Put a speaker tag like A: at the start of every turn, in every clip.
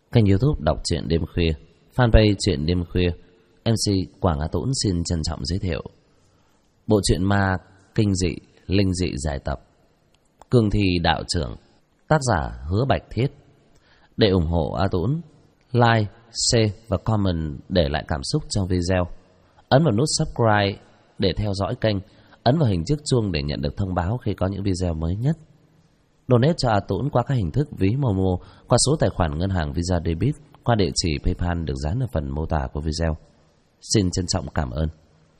A: kênh YouTube Đọc truyện đêm khuya, fanpage truyện đêm khuya. MC Quảng Á Tũng xin trân trọng giới thiệu bộ truyện ma kinh dị, linh dị giải tập Cương Thi Đạo Trưởng, tác giả Hứa Bạch Thiết. Để ủng hộ A Tũng, like, share và comment để lại cảm xúc trong video. Ấn vào nút subscribe để theo dõi kênh. Ấn vào hình chiếc chuông để nhận được thông báo khi có những video mới nhất. Donate cho A Tũng qua các hình thức ví Momo, qua số tài khoản ngân hàng Visa Debit, qua địa chỉ PayPal được dán ở phần mô tả của video. Xin trân trọng cảm ơn.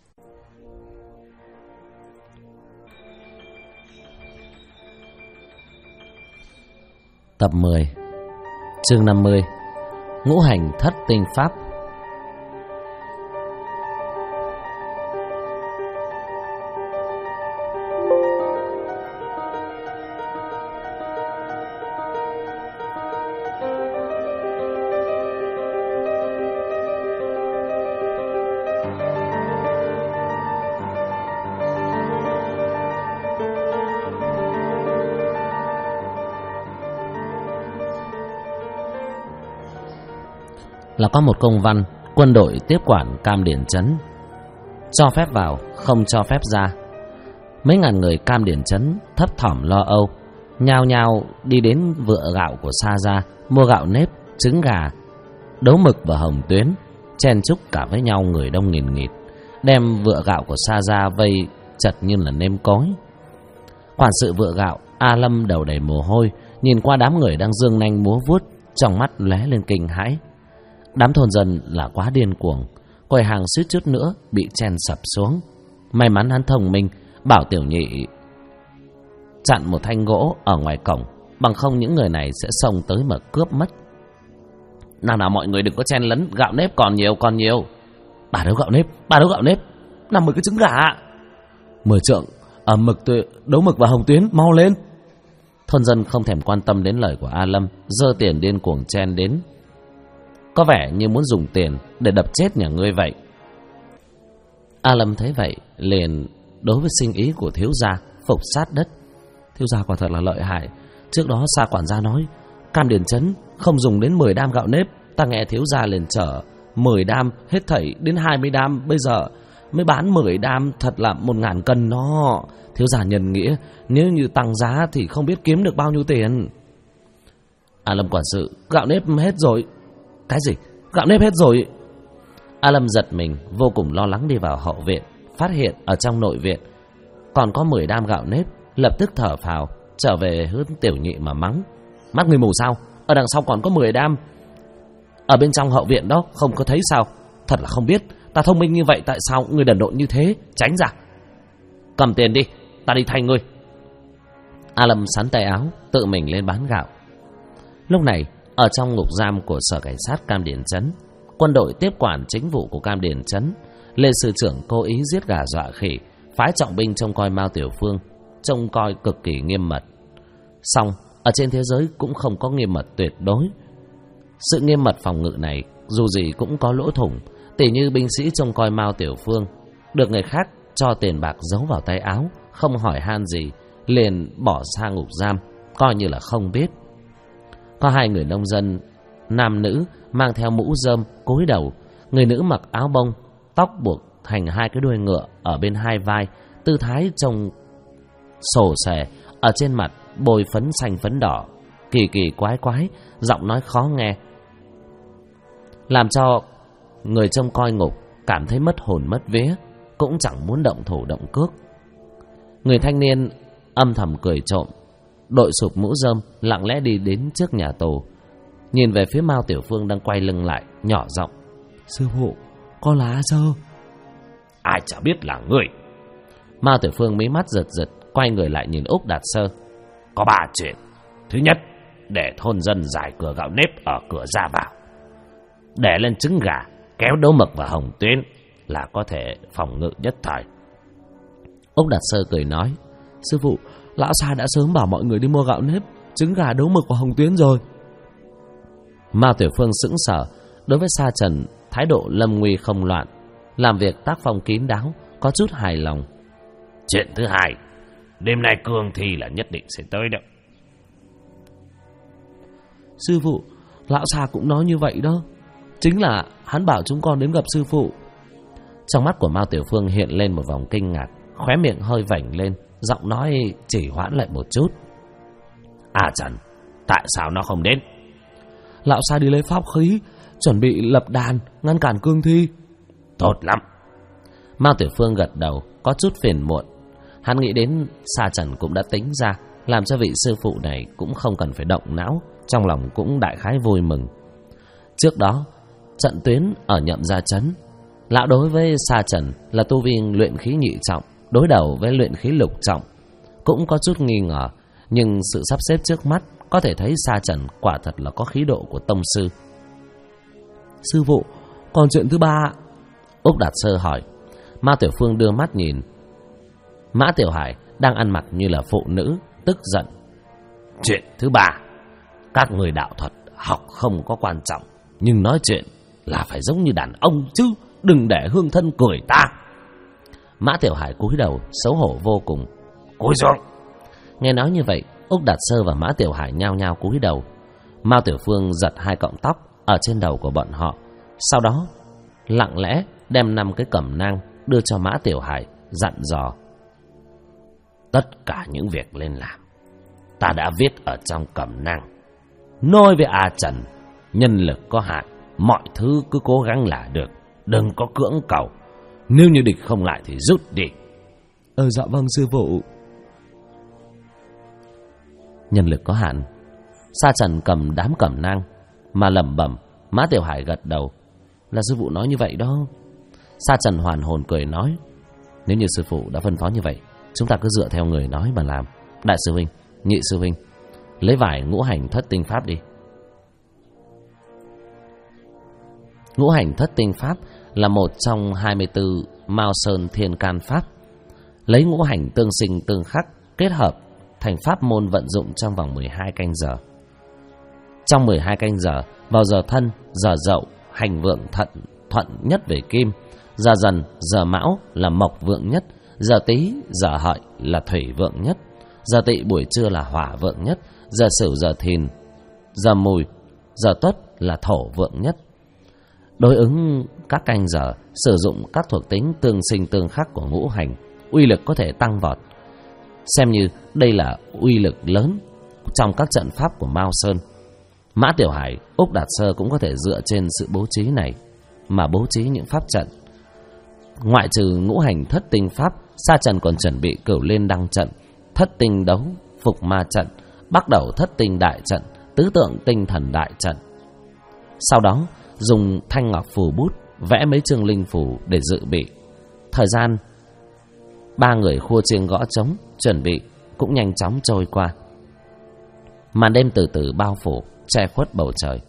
A: Tập 10, chương 50, Ngũ hành thất tinh pháp. Là có một công văn quân đội tiếp quản Cam Điển Trấn, cho phép vào, không cho phép ra. Mấy ngàn người Cam Điển Trấn thấp thỏm lo âu, nhao nhao đi đến vựa gạo của Sa Gia mua gạo nếp, trứng gà, đấu mực và hồng tuyến, chen chúc cả với nhau người đông nghìn nghịt, đem vựa gạo của Sa Gia vây chật như là nêm cối. Quản sự vựa gạo A Lâm đầu đầy mồ hôi, nhìn qua đám người đang giương nanh múa vuốt, trong mắt lóe lên kinh hãi. Đám thôn dân là quá điên cuồng, quầy hàng suýt chút nữa bị chen sập xuống. May mắn hắn thông minh, bảo tiểu nhị chặn một thanh gỗ ở ngoài cổng, bằng không những người này sẽ xông tới mà cướp mất. Nào mọi người đừng có chen lấn, gạo nếp còn nhiều. Bà đấu gạo nếp, 50 cái trứng gà. 10 trượng đấu mực và hồng tuyến, mau lên. Thôn dân không thèm quan tâm đến lời của A Lâm, giơ tiền điên cuồng chen đến, có vẻ như muốn dùng tiền để đập chết nhà ngươi vậy. A Lâm thấy vậy liền đối với sinh ý của thiếu gia phục sát đất. Thiếu gia quả thật là lợi hại. Trước đó Sa quản gia nói Cam Điển Trấn không dùng đến 10 đam gạo nếp, ta nghe thiếu gia liền chở 10 đam hết thảy đến 20 đam, bây giờ mới bán 10 đam, thật là 1.000 cân đó. Thiếu gia nhân nghĩa, nếu như tăng giá thì không biết kiếm được bao nhiêu tiền. A Lâm quản sự, gạo nếp hết rồi. Cái gì? Gạo nếp hết rồi? A Lâm giật mình, vô cùng lo lắng đi vào hậu viện, phát hiện ở trong nội viện còn có 10 đam gạo nếp, lập tức thở phào, trở về hướng tiểu nhị mà mắng. Mắt người mù sao? Ở đằng sau còn có 10 đam, ở bên trong hậu viện đó không có thấy sao? Thật là không biết, ta thông minh như vậy tại sao người đần độn như thế? Tránh ra. Cầm tiền đi, ta đi thay ngươi. A Lâm sắn tay áo, tự mình lên bán gạo. Lúc này ở trong ngục giam của sở cảnh sát Cam Điển Trấn, quân đội tiếp quản chính vụ của Cam Điển Trấn, Lê sư trưởng cố ý giết gà dọa khỉ, phái trọng binh trông coi Mao Tiểu Phương, trông coi cực kỳ nghiêm mật. Song ở trên thế giới cũng không có nghiêm mật tuyệt đối. Sự nghiêm mật phòng ngự này dù gì cũng có lỗ thủng, tỉ như binh sĩ trông coi Mao Tiểu Phương được người khác cho tiền bạc giấu vào tay áo, không hỏi han gì, liền bỏ sang ngục giam, coi như là không biết. Có 2 người nông dân nam nữ mang theo mũ rơm, cúi đầu. Người nữ mặc áo bông, tóc buộc thành 2 cái đuôi ngựa ở bên 2 vai, tư thái trông sổ sề, ở trên mặt bôi phấn xanh phấn đỏ, kỳ quái, giọng nói khó nghe, làm cho người trông coi ngục cảm thấy mất hồn mất vía, cũng chẳng muốn động thủ động cước. Người thanh niên âm thầm cười trộm, đội sụp mũ rơm lặng lẽ đi đến trước nhà tù, nhìn về phía Mao Tiểu Phương đang quay lưng lại, nhỏ giọng: Sư phụ, có lá sơ. Ai chả biết là ngươi. Mao Tiểu Phương mí mắt giật, quay người lại nhìn Úc Đạt Sơ. Có 3 chuyện. Thứ nhất, để thôn dân giải cửa gạo nếp ở cửa ra vào, để lên trứng gà, kéo đấu mực và hồng tuyến là có thể phòng ngự nhất thời. Úc Đạt Sơ cười nói: Sư phụ, lão Sa đã sớm bảo mọi người đi mua gạo nếp, trứng gà, đấu mực và hồng tuyến rồi. Mao Tiểu Phương sững sờ. Đối với Sa Trần, thái độ lâm nguy không loạn, làm việc tác phong kín đáo, có chút hài lòng. Chuyện thứ hai, đêm nay Cương Thi là nhất định sẽ tới đó.
B: Sư phụ, Lão Sa cũng nói như vậy đó. Chính là hắn bảo chúng con đến gặp sư phụ.
A: Trong mắt của Mao Tiểu Phương hiện lên một vòng kinh ngạc, khóe miệng hơi vểnh lên, giọng nói chỉ hoãn lại một chút. Trần, tại sao nó không đến?
B: Lão Sa đi lấy pháp khí, chuẩn bị lập đàn ngăn cản cương thi.
A: Tốt lắm. Mao Tiểu Phương gật đầu, có chút phiền muộn. Hắn nghĩ đến Sa Trần cũng đã tính ra, làm cho vị sư phụ này cũng không cần phải động não, trong lòng cũng đại khái vui mừng. Trước đó, trận tuyến ở Nhậm Gia Trấn, lão đối với Sa Trần là tu vi luyện khí nhị trọng, đối đầu với luyện khí lục trọng, cũng có chút nghi ngờ, nhưng sự sắp xếp trước mắt có thể thấy Sa Trần quả thật là có khí độ của tông sư.
B: Sư phụ, còn chuyện thứ ba?
A: Úc Đạt Sơ hỏi. Mao Tiểu Phương đưa mắt nhìn Mã Tiểu Hải đang ăn mặc như là phụ nữ, tức giận. Chuyện thứ ba, các người đạo thuật học không có quan trọng, nhưng nói chuyện là phải giống như đàn ông chứ, đừng để hương thân cười ta. Mã Tiểu Hải cúi đầu xấu hổ vô cùng. Cúi xuống. Nghe nói như vậy, Úc Đạt Sơ và Mã Tiểu Hải nhao nhao cúi đầu. Mao Tiểu Phương giật 2 cọng tóc ở trên đầu của bọn họ, sau đó lặng lẽ đem 5 cái cẩm nang đưa cho Mã Tiểu Hải, dặn dò. Tất cả những việc lên làm, ta đã viết ở trong cẩm nang. Nói với Trần, nhân lực có hạn, mọi thứ cứ cố gắng là được, đừng có cưỡng cầu. Nếu như địch không lại thì rút đi.
B: Dạ vâng sư phụ.
A: Nhân lực có hạn. Sa Trần cầm đám cẩm nang mà lẩm bẩm. Mã Tiểu Hải gật đầu. Là sư phụ nói như vậy đó. Sa Trần hoàn hồn cười nói. Nếu như sư phụ đã phân phó như vậy, chúng ta cứ dựa theo người nói mà làm. Đại sư huynh, nhị sư huynh, lấy vải ngũ hành thất tinh pháp đi. Ngũ hành thất tinh pháp là một trong 24 Mao Sơn Thiên Can pháp, lấy ngũ hành tương sinh tương khắc kết hợp thành pháp môn vận dụng trong vòng 12 canh giờ. Trong 12 canh giờ, vào giờ Thân, giờ Dậu, hành vượng thuận nhất về kim, giờ Dần, giờ Mão là mộc vượng nhất, giờ Tý, giờ Hợi là thủy vượng nhất, giờ Tỵ buổi trưa là hỏa vượng nhất, giờ Sửu, giờ Thìn, giờ Mùi, giờ Tuất là thổ vượng nhất. Đối ứng các canh giờ, sử dụng các thuộc tính tương sinh tương khắc của ngũ hành, uy lực có thể tăng vọt. Xem như đây là uy lực lớn trong các trận pháp của Mao Sơn. Mã Tiểu Hải, Úc Đạt Sơ cũng có thể dựa trên sự bố trí này mà bố trí những pháp trận. Ngoại trừ ngũ hành thất tinh pháp, Sa Trần còn chuẩn bị Cửu Liên Đăng trận, thất tinh đấu phục ma trận, bắt đầu thất tinh đại trận, tứ tượng tinh thần đại trận. Sau đó dùng thanh ngọc phù bút vẽ mấy chương linh phù để dự bị. Thời gian 3 người khua chiêng gõ trống chuẩn bị cũng nhanh chóng trôi qua. Màn đêm từ từ bao phủ, che khuất bầu trời.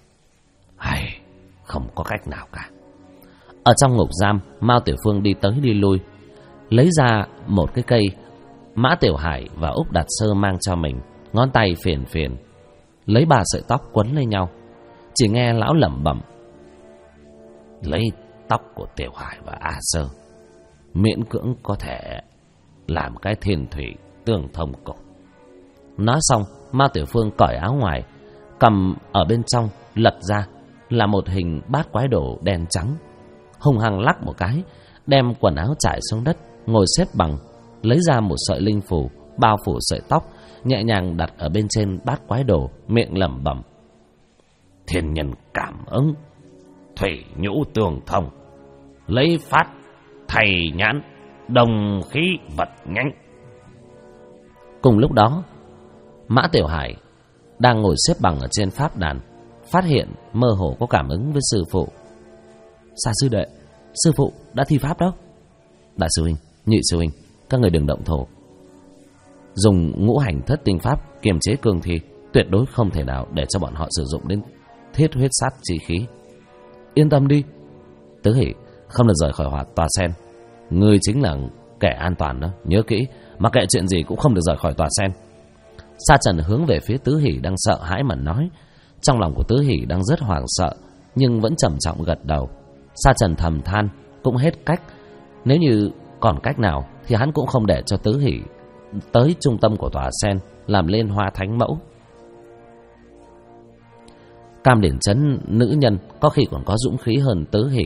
A: Không có cách nào cả. Ở trong ngục giam, Mao Tiểu Phương đi tới đi lui, lấy ra một cái cây Mã Tiểu Hải và Úc Đạt Sơ mang cho mình, ngón tay phiền phiền lấy 3 sợi tóc quấn lên nhau. Chỉ nghe lão lẩm bẩm. Lấy tóc của Tiểu Hải và A Sơ, miễn cưỡng có thể làm cái thiên thủy tương thông cục. Nói xong, Mao Tiểu Phương cởi áo ngoài, cầm ở bên trong lật ra là một hình bát quái đồ đen trắng. Hùng hăng lắc một cái, đem quần áo trải xuống đất, ngồi xếp bằng, lấy ra một sợi linh phù bao phủ sợi tóc, nhẹ nhàng đặt ở bên trên bát quái đồ, miệng lẩm bẩm. Thiên nhân cảm ứng, thủy nhũ tương thông, lấy phát thầy nhãn, đồng khí vật nhánh. Cùng lúc đó, Mã Tiểu Hải đang ngồi xếp bằng ở trên pháp đàn, phát hiện mơ hồ có cảm ứng với sư phụ. Sa sư đệ, sư phụ đã thi pháp đó. Đại sư huynh, nhị sư huynh, các người đừng động thổ. Dùng ngũ hành thất tinh pháp kiềm chế cương thi, tuyệt đối không thể nào để cho bọn họ sử dụng đến thiết huyết sát chi khí. Yên tâm đi, Tứ Hỷ không được rời khỏi tòa sen. Ngươi chính là kẻ an toàn đó, nhớ kỹ, mà kệ chuyện gì cũng không được rời khỏi tòa sen. Sa Trần hướng về phía Tứ Hỷ đang sợ hãi mà nói. Trong lòng của Tứ Hỷ đang rất hoảng sợ, nhưng vẫn trầm trọng gật đầu. Sa Trần thầm than, cũng hết cách. Nếu như còn cách nào thì hắn cũng không để cho Tứ Hỷ tới trung tâm của tòa sen làm lên hoa thánh mẫu. Cam Điển Trấn nữ nhân có khi còn có dũng khí hơn Tứ Hỷ.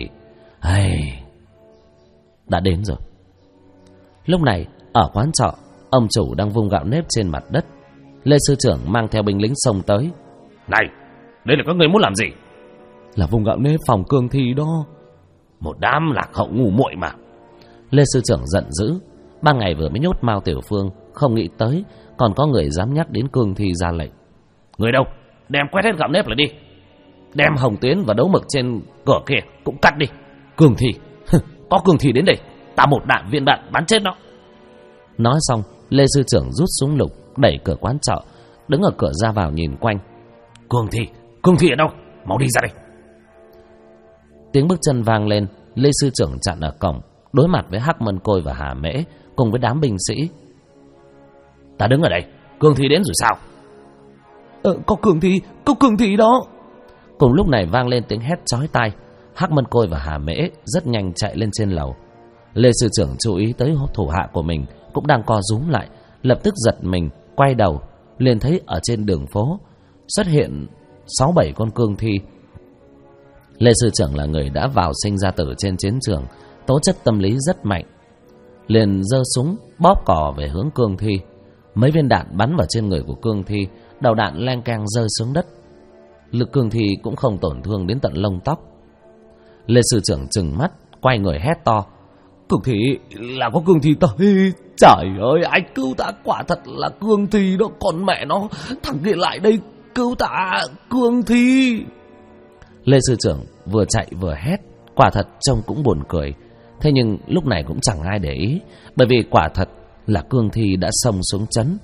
A: Đã đến rồi. Lúc này ở quán trọ, ông chủ đang vung gạo nếp trên mặt đất. Lê sư trưởng mang theo binh lính xông tới.
B: Này, đây là các người muốn làm gì?
A: Là vung gạo nếp phòng cương thi đó.
B: Một đám lạc hậu ngu muội mà.
A: Lê sư trưởng giận dữ. Ban ngày vừa mới nhốt Mao Tiểu Phương, không nghĩ tới còn có người dám nhắc đến cương thi ra lệnh.
B: Người đâu? Đem quét hết gạo nếp lại đi. Đem hồng tuyến và đấu mực trên cửa kia cũng cắt đi.
A: Cương thi?
B: Có cương thi đến đây, ta một đạn viên đạn bắn chết nó.
A: Nói xong, Lê sư trưởng rút súng lục, đẩy cửa quán trọ, đứng ở cửa ra vào nhìn quanh.
B: Cương thi ở đâu? Mau đi ra đây.
A: Tiếng bước chân vang lên. Lê sư trưởng chặn ở cổng, đối mặt với Hắc Mân Côi và Hà Mễ cùng với đám binh sĩ.
B: Ta đứng ở đây, cương thi đến rồi sao?
A: Có cương thi đó. Cùng lúc này vang lên tiếng hét chói tai. Hắc Mân Côi và Hà Mễ rất nhanh chạy lên trên lầu. Lê sư trưởng chú ý tới thủ hạ của mình cũng đang co rúm lại, lập tức giật mình, quay đầu, liền thấy ở trên đường phố xuất hiện 6-7 con cương thi. Lê sư trưởng là người đã vào sinh ra tử trên chiến trường, tố chất tâm lý rất mạnh, liền giơ súng bóp cò về hướng cương thi. Mấy viên đạn bắn vào trên người của cương thi, đầu đạn leng keng rơi xuống đất. Lực cương thi cũng không tổn thương đến tận lông tóc. Lê sư trưởng trừng mắt, quay người hét to.
B: Cương thi là có cương thi tới. Trời ơi, anh cứu ta, quả thật là cương thi đó. Con mẹ nó, thằng kia lại đây cứu ta, cương thi.
A: Lê sư trưởng vừa chạy vừa hét, quả thật trông cũng buồn cười. Thế nhưng lúc này cũng chẳng ai để ý, bởi vì quả thật là cương thi đã xông xuống trấn.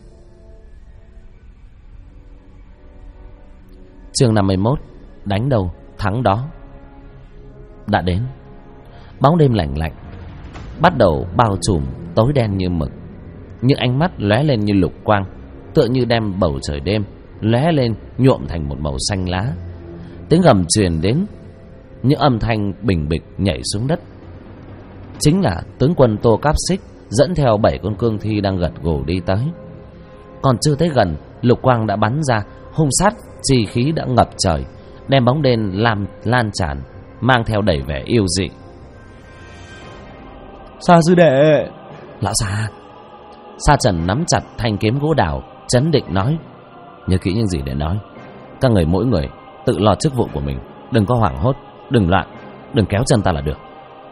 A: Chương 51, đánh đâu thắng đó. Đã đến. Bóng đêm lạnh lạnh bắt đầu bao trùm, tối đen như mực. Những ánh mắt lóe lên như lục quang, tựa như đem bầu trời đêm lóe lên nhuộm thành một màu xanh lá. Tiếng gầm truyền đến, những âm thanh bình bịch nhảy xuống đất. Chính là tướng quân Tô Cáp Xích dẫn theo 7 con cương thi đang gật gù đi tới. Còn chưa tới gần, lục quang đã bắn ra, hung sát chi khí đã ngập trời, đem bóng đen làm lan tràn, mang theo đầy vẻ yêu dị.
B: Sa sư đệ.
A: Lão Sa. Sa Trần nắm chặt thanh kiếm gỗ đào, trấn định nói. Nhớ kỹ những gì để nói. Các người mỗi người tự lo chức vụ của mình, đừng có hoảng hốt, đừng loạn, đừng kéo chân ta là được.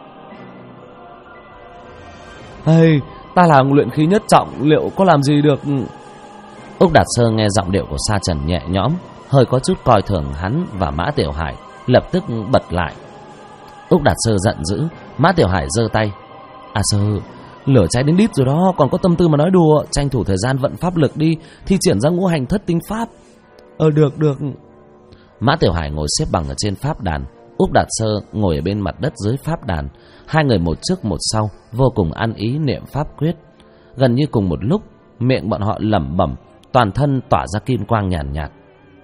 B: Ta là luyện khí nhất trọng, liệu có làm gì được?
A: Úc Đạt Sơ nghe giọng điệu của Sa Trần nhẹ nhõm, hơi có chút coi thường hắn và Mã Tiểu Hải, lập tức bật lại. Úc Đạt Sơ giận dữ. Mã Tiểu Hải giơ tay. Sơ, lửa cháy đến đít rồi đó, còn có tâm tư mà nói đùa. Tranh thủ thời gian vận pháp lực đi, thi triển ra ngũ hành thất tinh pháp.
B: Được.
A: Mã Tiểu Hải ngồi xếp bằng ở trên pháp đàn, Úc Đạt Sơ ngồi ở bên mặt đất dưới pháp đàn. Hai người một trước một sau, vô cùng ăn ý niệm pháp quyết. Gần như cùng một lúc, miệng bọn họ lẩm bẩm, toàn thân tỏa ra kim quang nhàn nhạt.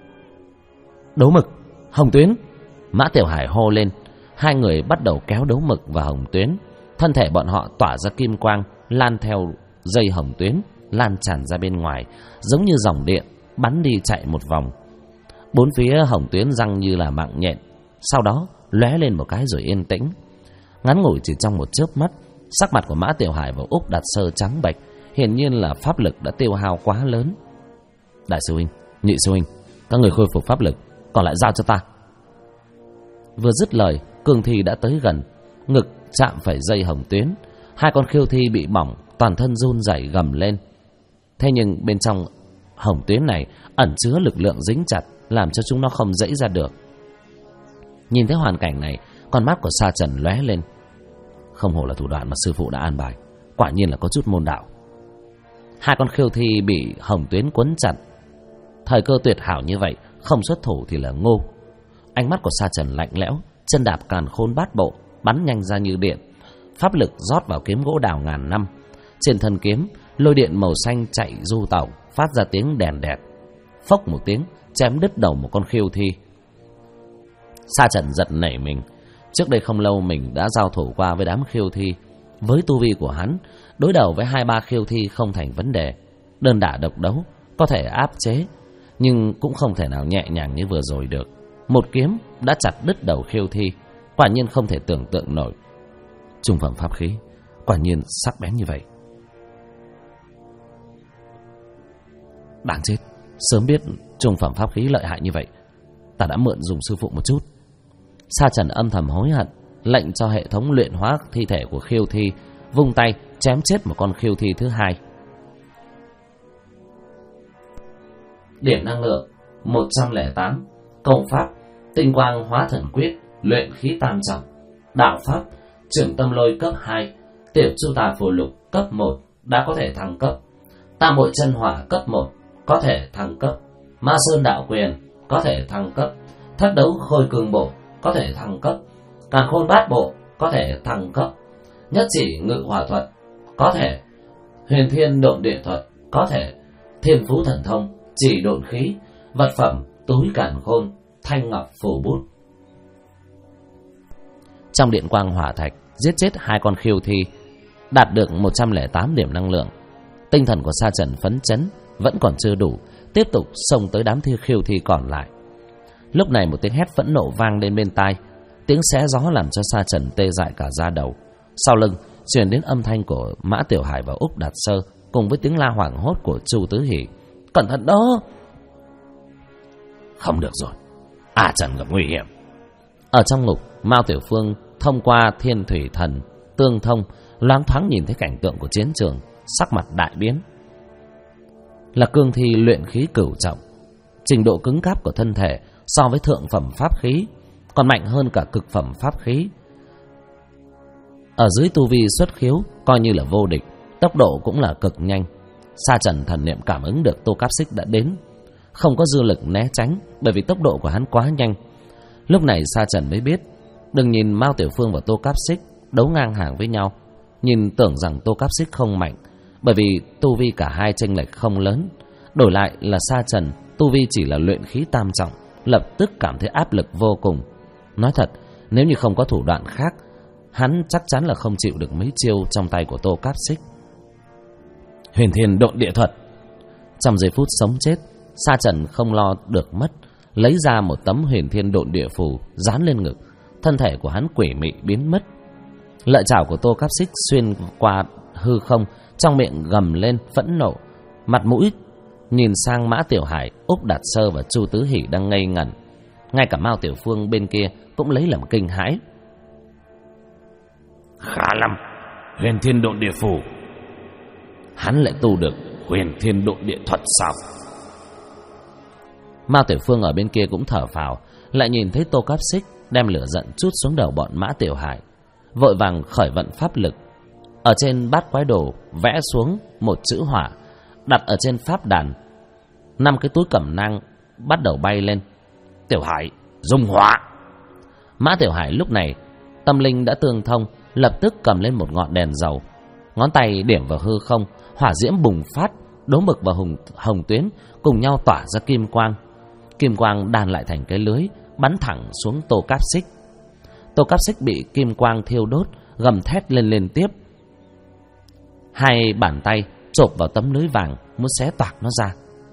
A: Đấu mực, hồng tuyến. Mã Tiểu Hải hô lên. Hai người bắt đầu kéo đấu mực và hồng tuyến. Thân thể bọn họ tỏa ra kim quang, lan theo dây hồng tuyến, lan tràn ra bên ngoài, giống như dòng điện bắn đi chạy một vòng. Bốn phía hồng tuyến răng như là mạng nhện, sau đó lóe lên một cái rồi yên tĩnh. Ngắn ngủi chỉ trong một chớp mắt, sắc mặt của Mã Tiểu Hải và Úc Đạt Sơ trắng bệch, hiển nhiên là pháp lực đã tiêu hao quá lớn. Đại sư huynh, nhị sư huynh, các người khôi phục pháp lực, còn lại giao cho ta. Vừa dứt lời, cương thi đã tới gần, ngực chạm phải dây hồng tuyến. Hai con khiêu thi bị bỏng, toàn thân run rẩy gầm lên. Thế nhưng bên trong hồng tuyến này ẩn chứa lực lượng dính chặt, làm cho chúng nó không dãy ra được. Nhìn thấy hoàn cảnh này, con mắt của Sa Trần lóe lên. Không hổ là thủ đoạn mà sư phụ đã an bài, quả nhiên là có chút môn đạo. Hai con khiêu thi bị hồng tuyến quấn chặt, thời cơ tuyệt hảo như vậy, không xuất thủ thì là ngu. Ánh mắt của Sa Trần lạnh lẽo, chân đạp càn khôn bát bộ, bắn nhanh ra như điện. Pháp lực rót vào kiếm gỗ đào ngàn năm. Trên thân kiếm, lôi điện màu xanh chạy du tẩu, phát ra tiếng đèn đẹt. Phốc một tiếng, chém đứt đầu một con khiêu thi. Sa Trần giật nảy mình. Trước đây không lâu mình đã giao thủ qua với đám khiêu thi. Với tu vi của hắn, đối đầu với 2-3 khiêu thi không thành vấn đề. Đơn đả độc đấu, có thể áp chế, nhưng cũng không thể nào nhẹ nhàng như vừa rồi được. một kiếm đã chặt đứt đầu khiêu thi. Quả nhiên không thể tưởng tượng nổi. Trung phẩm pháp khí quả nhiên sắc bén như vậy. Đáng chết, sớm biết trung phẩm pháp khí lợi hại như vậy, ta đã mượn dùng sư phụ một chút. Sa Trần âm thầm hối hận, lệnh cho hệ thống luyện hóa thi thể của khiêu thi, vung tay chém chết một con khiêu thi thứ hai. Điểm năng lượng 108. Công pháp Tinh Quang Hóa Thần Quyết, luyện khí tam trọng. Đạo pháp Trưởng Tâm Lôi cấp 2, Tiểu Chu Tà Phù Lục cấp 1 đã có thể thăng cấp. Tam Bội Chân Hỏa cấp 1 có thể thăng cấp. Ma Sơn Đạo Quyền có thể thăng cấp. Thất Đấu Khôi Cương Bộ có thể thăng cấp. Càn Khôn Bát Bộ có thể thăng cấp. Nhất Chỉ Ngự Hỏa Thuật có thể. Huyền Thiên Độn Địa Thuật có thể. Thiên Phú Thần Thông Chỉ Độn Khí. Vật phẩm Túi Càn Khôn, Thanh Ngọc Phù Bút. Trong điện quang hỏa thạch giết chết 2 con khiêu thi, đạt được 108 điểm năng lượng. Tinh thần của Sa Trần phấn chấn, vẫn còn chưa đủ, tiếp tục xông tới đám khiêu thi còn lại. Lúc này một tiếng hét phẫn nộ vang lên bên tai, tiếng xé gió làm cho Sa Trần tê dại cả da đầu. Sau lưng truyền đến âm thanh của Mã Tiểu Hải và Úc Đạt Sơ, cùng với tiếng la hoảng hốt của Chu Tứ Hỷ. Cẩn thận đó! Không được rồi, Trần gặp nguy hiểm. Ở trong ngục, Mao Tiểu Phương thông qua Thiên Thủy Thần tương thông, loáng thoáng nhìn thấy cảnh tượng của chiến trường, sắc mặt đại biến. Là cương thi luyện khí cửu trọng, trình độ cứng cáp của thân thể so với thượng phẩm pháp khí còn mạnh hơn cả cực phẩm pháp khí. Ở dưới tu vi xuất khiếu coi như là vô địch, tốc độ cũng là cực nhanh. Sa Trần thần niệm cảm ứng được Tô Cáp Xích đã đến, không có dư lực né tránh, bởi vì tốc độ của hắn quá nhanh. Lúc này Sa Trần mới biết, đừng nhìn Mao Tiểu Phương và Tô Cáp Xích đấu ngang hàng với nhau, nhìn tưởng rằng Tô Cáp Xích không mạnh, bởi vì tu vi cả hai chênh lệch không lớn. Đổi lại là Sa Trần, tu vi chỉ là luyện khí tam trọng, lập tức cảm thấy áp lực vô cùng. Nói thật, nếu như không có thủ đoạn khác, hắn chắc chắn là không chịu được mấy chiêu trong tay của Tô Cáp Xích. Huyền Thiên Độn Địa Thuật. Trong giây phút sống chết, Sa Trần không lo được mất, lấy ra một tấm Huyền Thiên Độn Địa Phù dán lên ngực, thân thể của hắn quỷ mị biến mất. Lợi chảo của Tô Cáp Xích xuyên qua hư không, trong miệng gầm lên phẫn nộ, mặt mũi nhìn sang Mã Tiểu Hải, Úc Đạt Sơ và Chu Tứ Hỷ đang ngây ngẩn. Ngay cả Mao Tiểu Phương bên kia cũng lấy làm kinh hãi.
B: Khá lắm, Huyền Thiên Độn Địa Phù.
A: Hắn lại tu được
B: Huyền Thiên Độn Địa Thuật sao?
A: Mao Tiểu Phương ở bên kia cũng thở phào, lại nhìn thấy Tô Cáp Xích đem lửa giận trút xuống đầu bọn Mã Tiểu Hải, vội vàng khởi vận pháp lực. Ở trên bát quái đồ vẽ xuống một chữ hỏa, đặt ở trên pháp đàn. 5 cái túi cẩm nang bắt đầu bay lên.
B: Tiểu Hải, dùng hỏa!
A: Mã Tiểu Hải lúc này tâm linh đã tương thông, lập tức cầm lên một ngọn đèn dầu, ngón tay điểm vào hư không, hỏa diễm bùng phát, đố mực và hồng tuyến cùng nhau tỏa ra kim quang. Kim quang đan lại thành cái lưới, bắn thẳng xuống Tô Cáp Xích. Tô Cáp Xích bị kim quang thiêu đốt, gầm thét lên liên tiếp. 2 bàn tay chộp vào tấm lưới vàng, muốn xé toạc nó ra.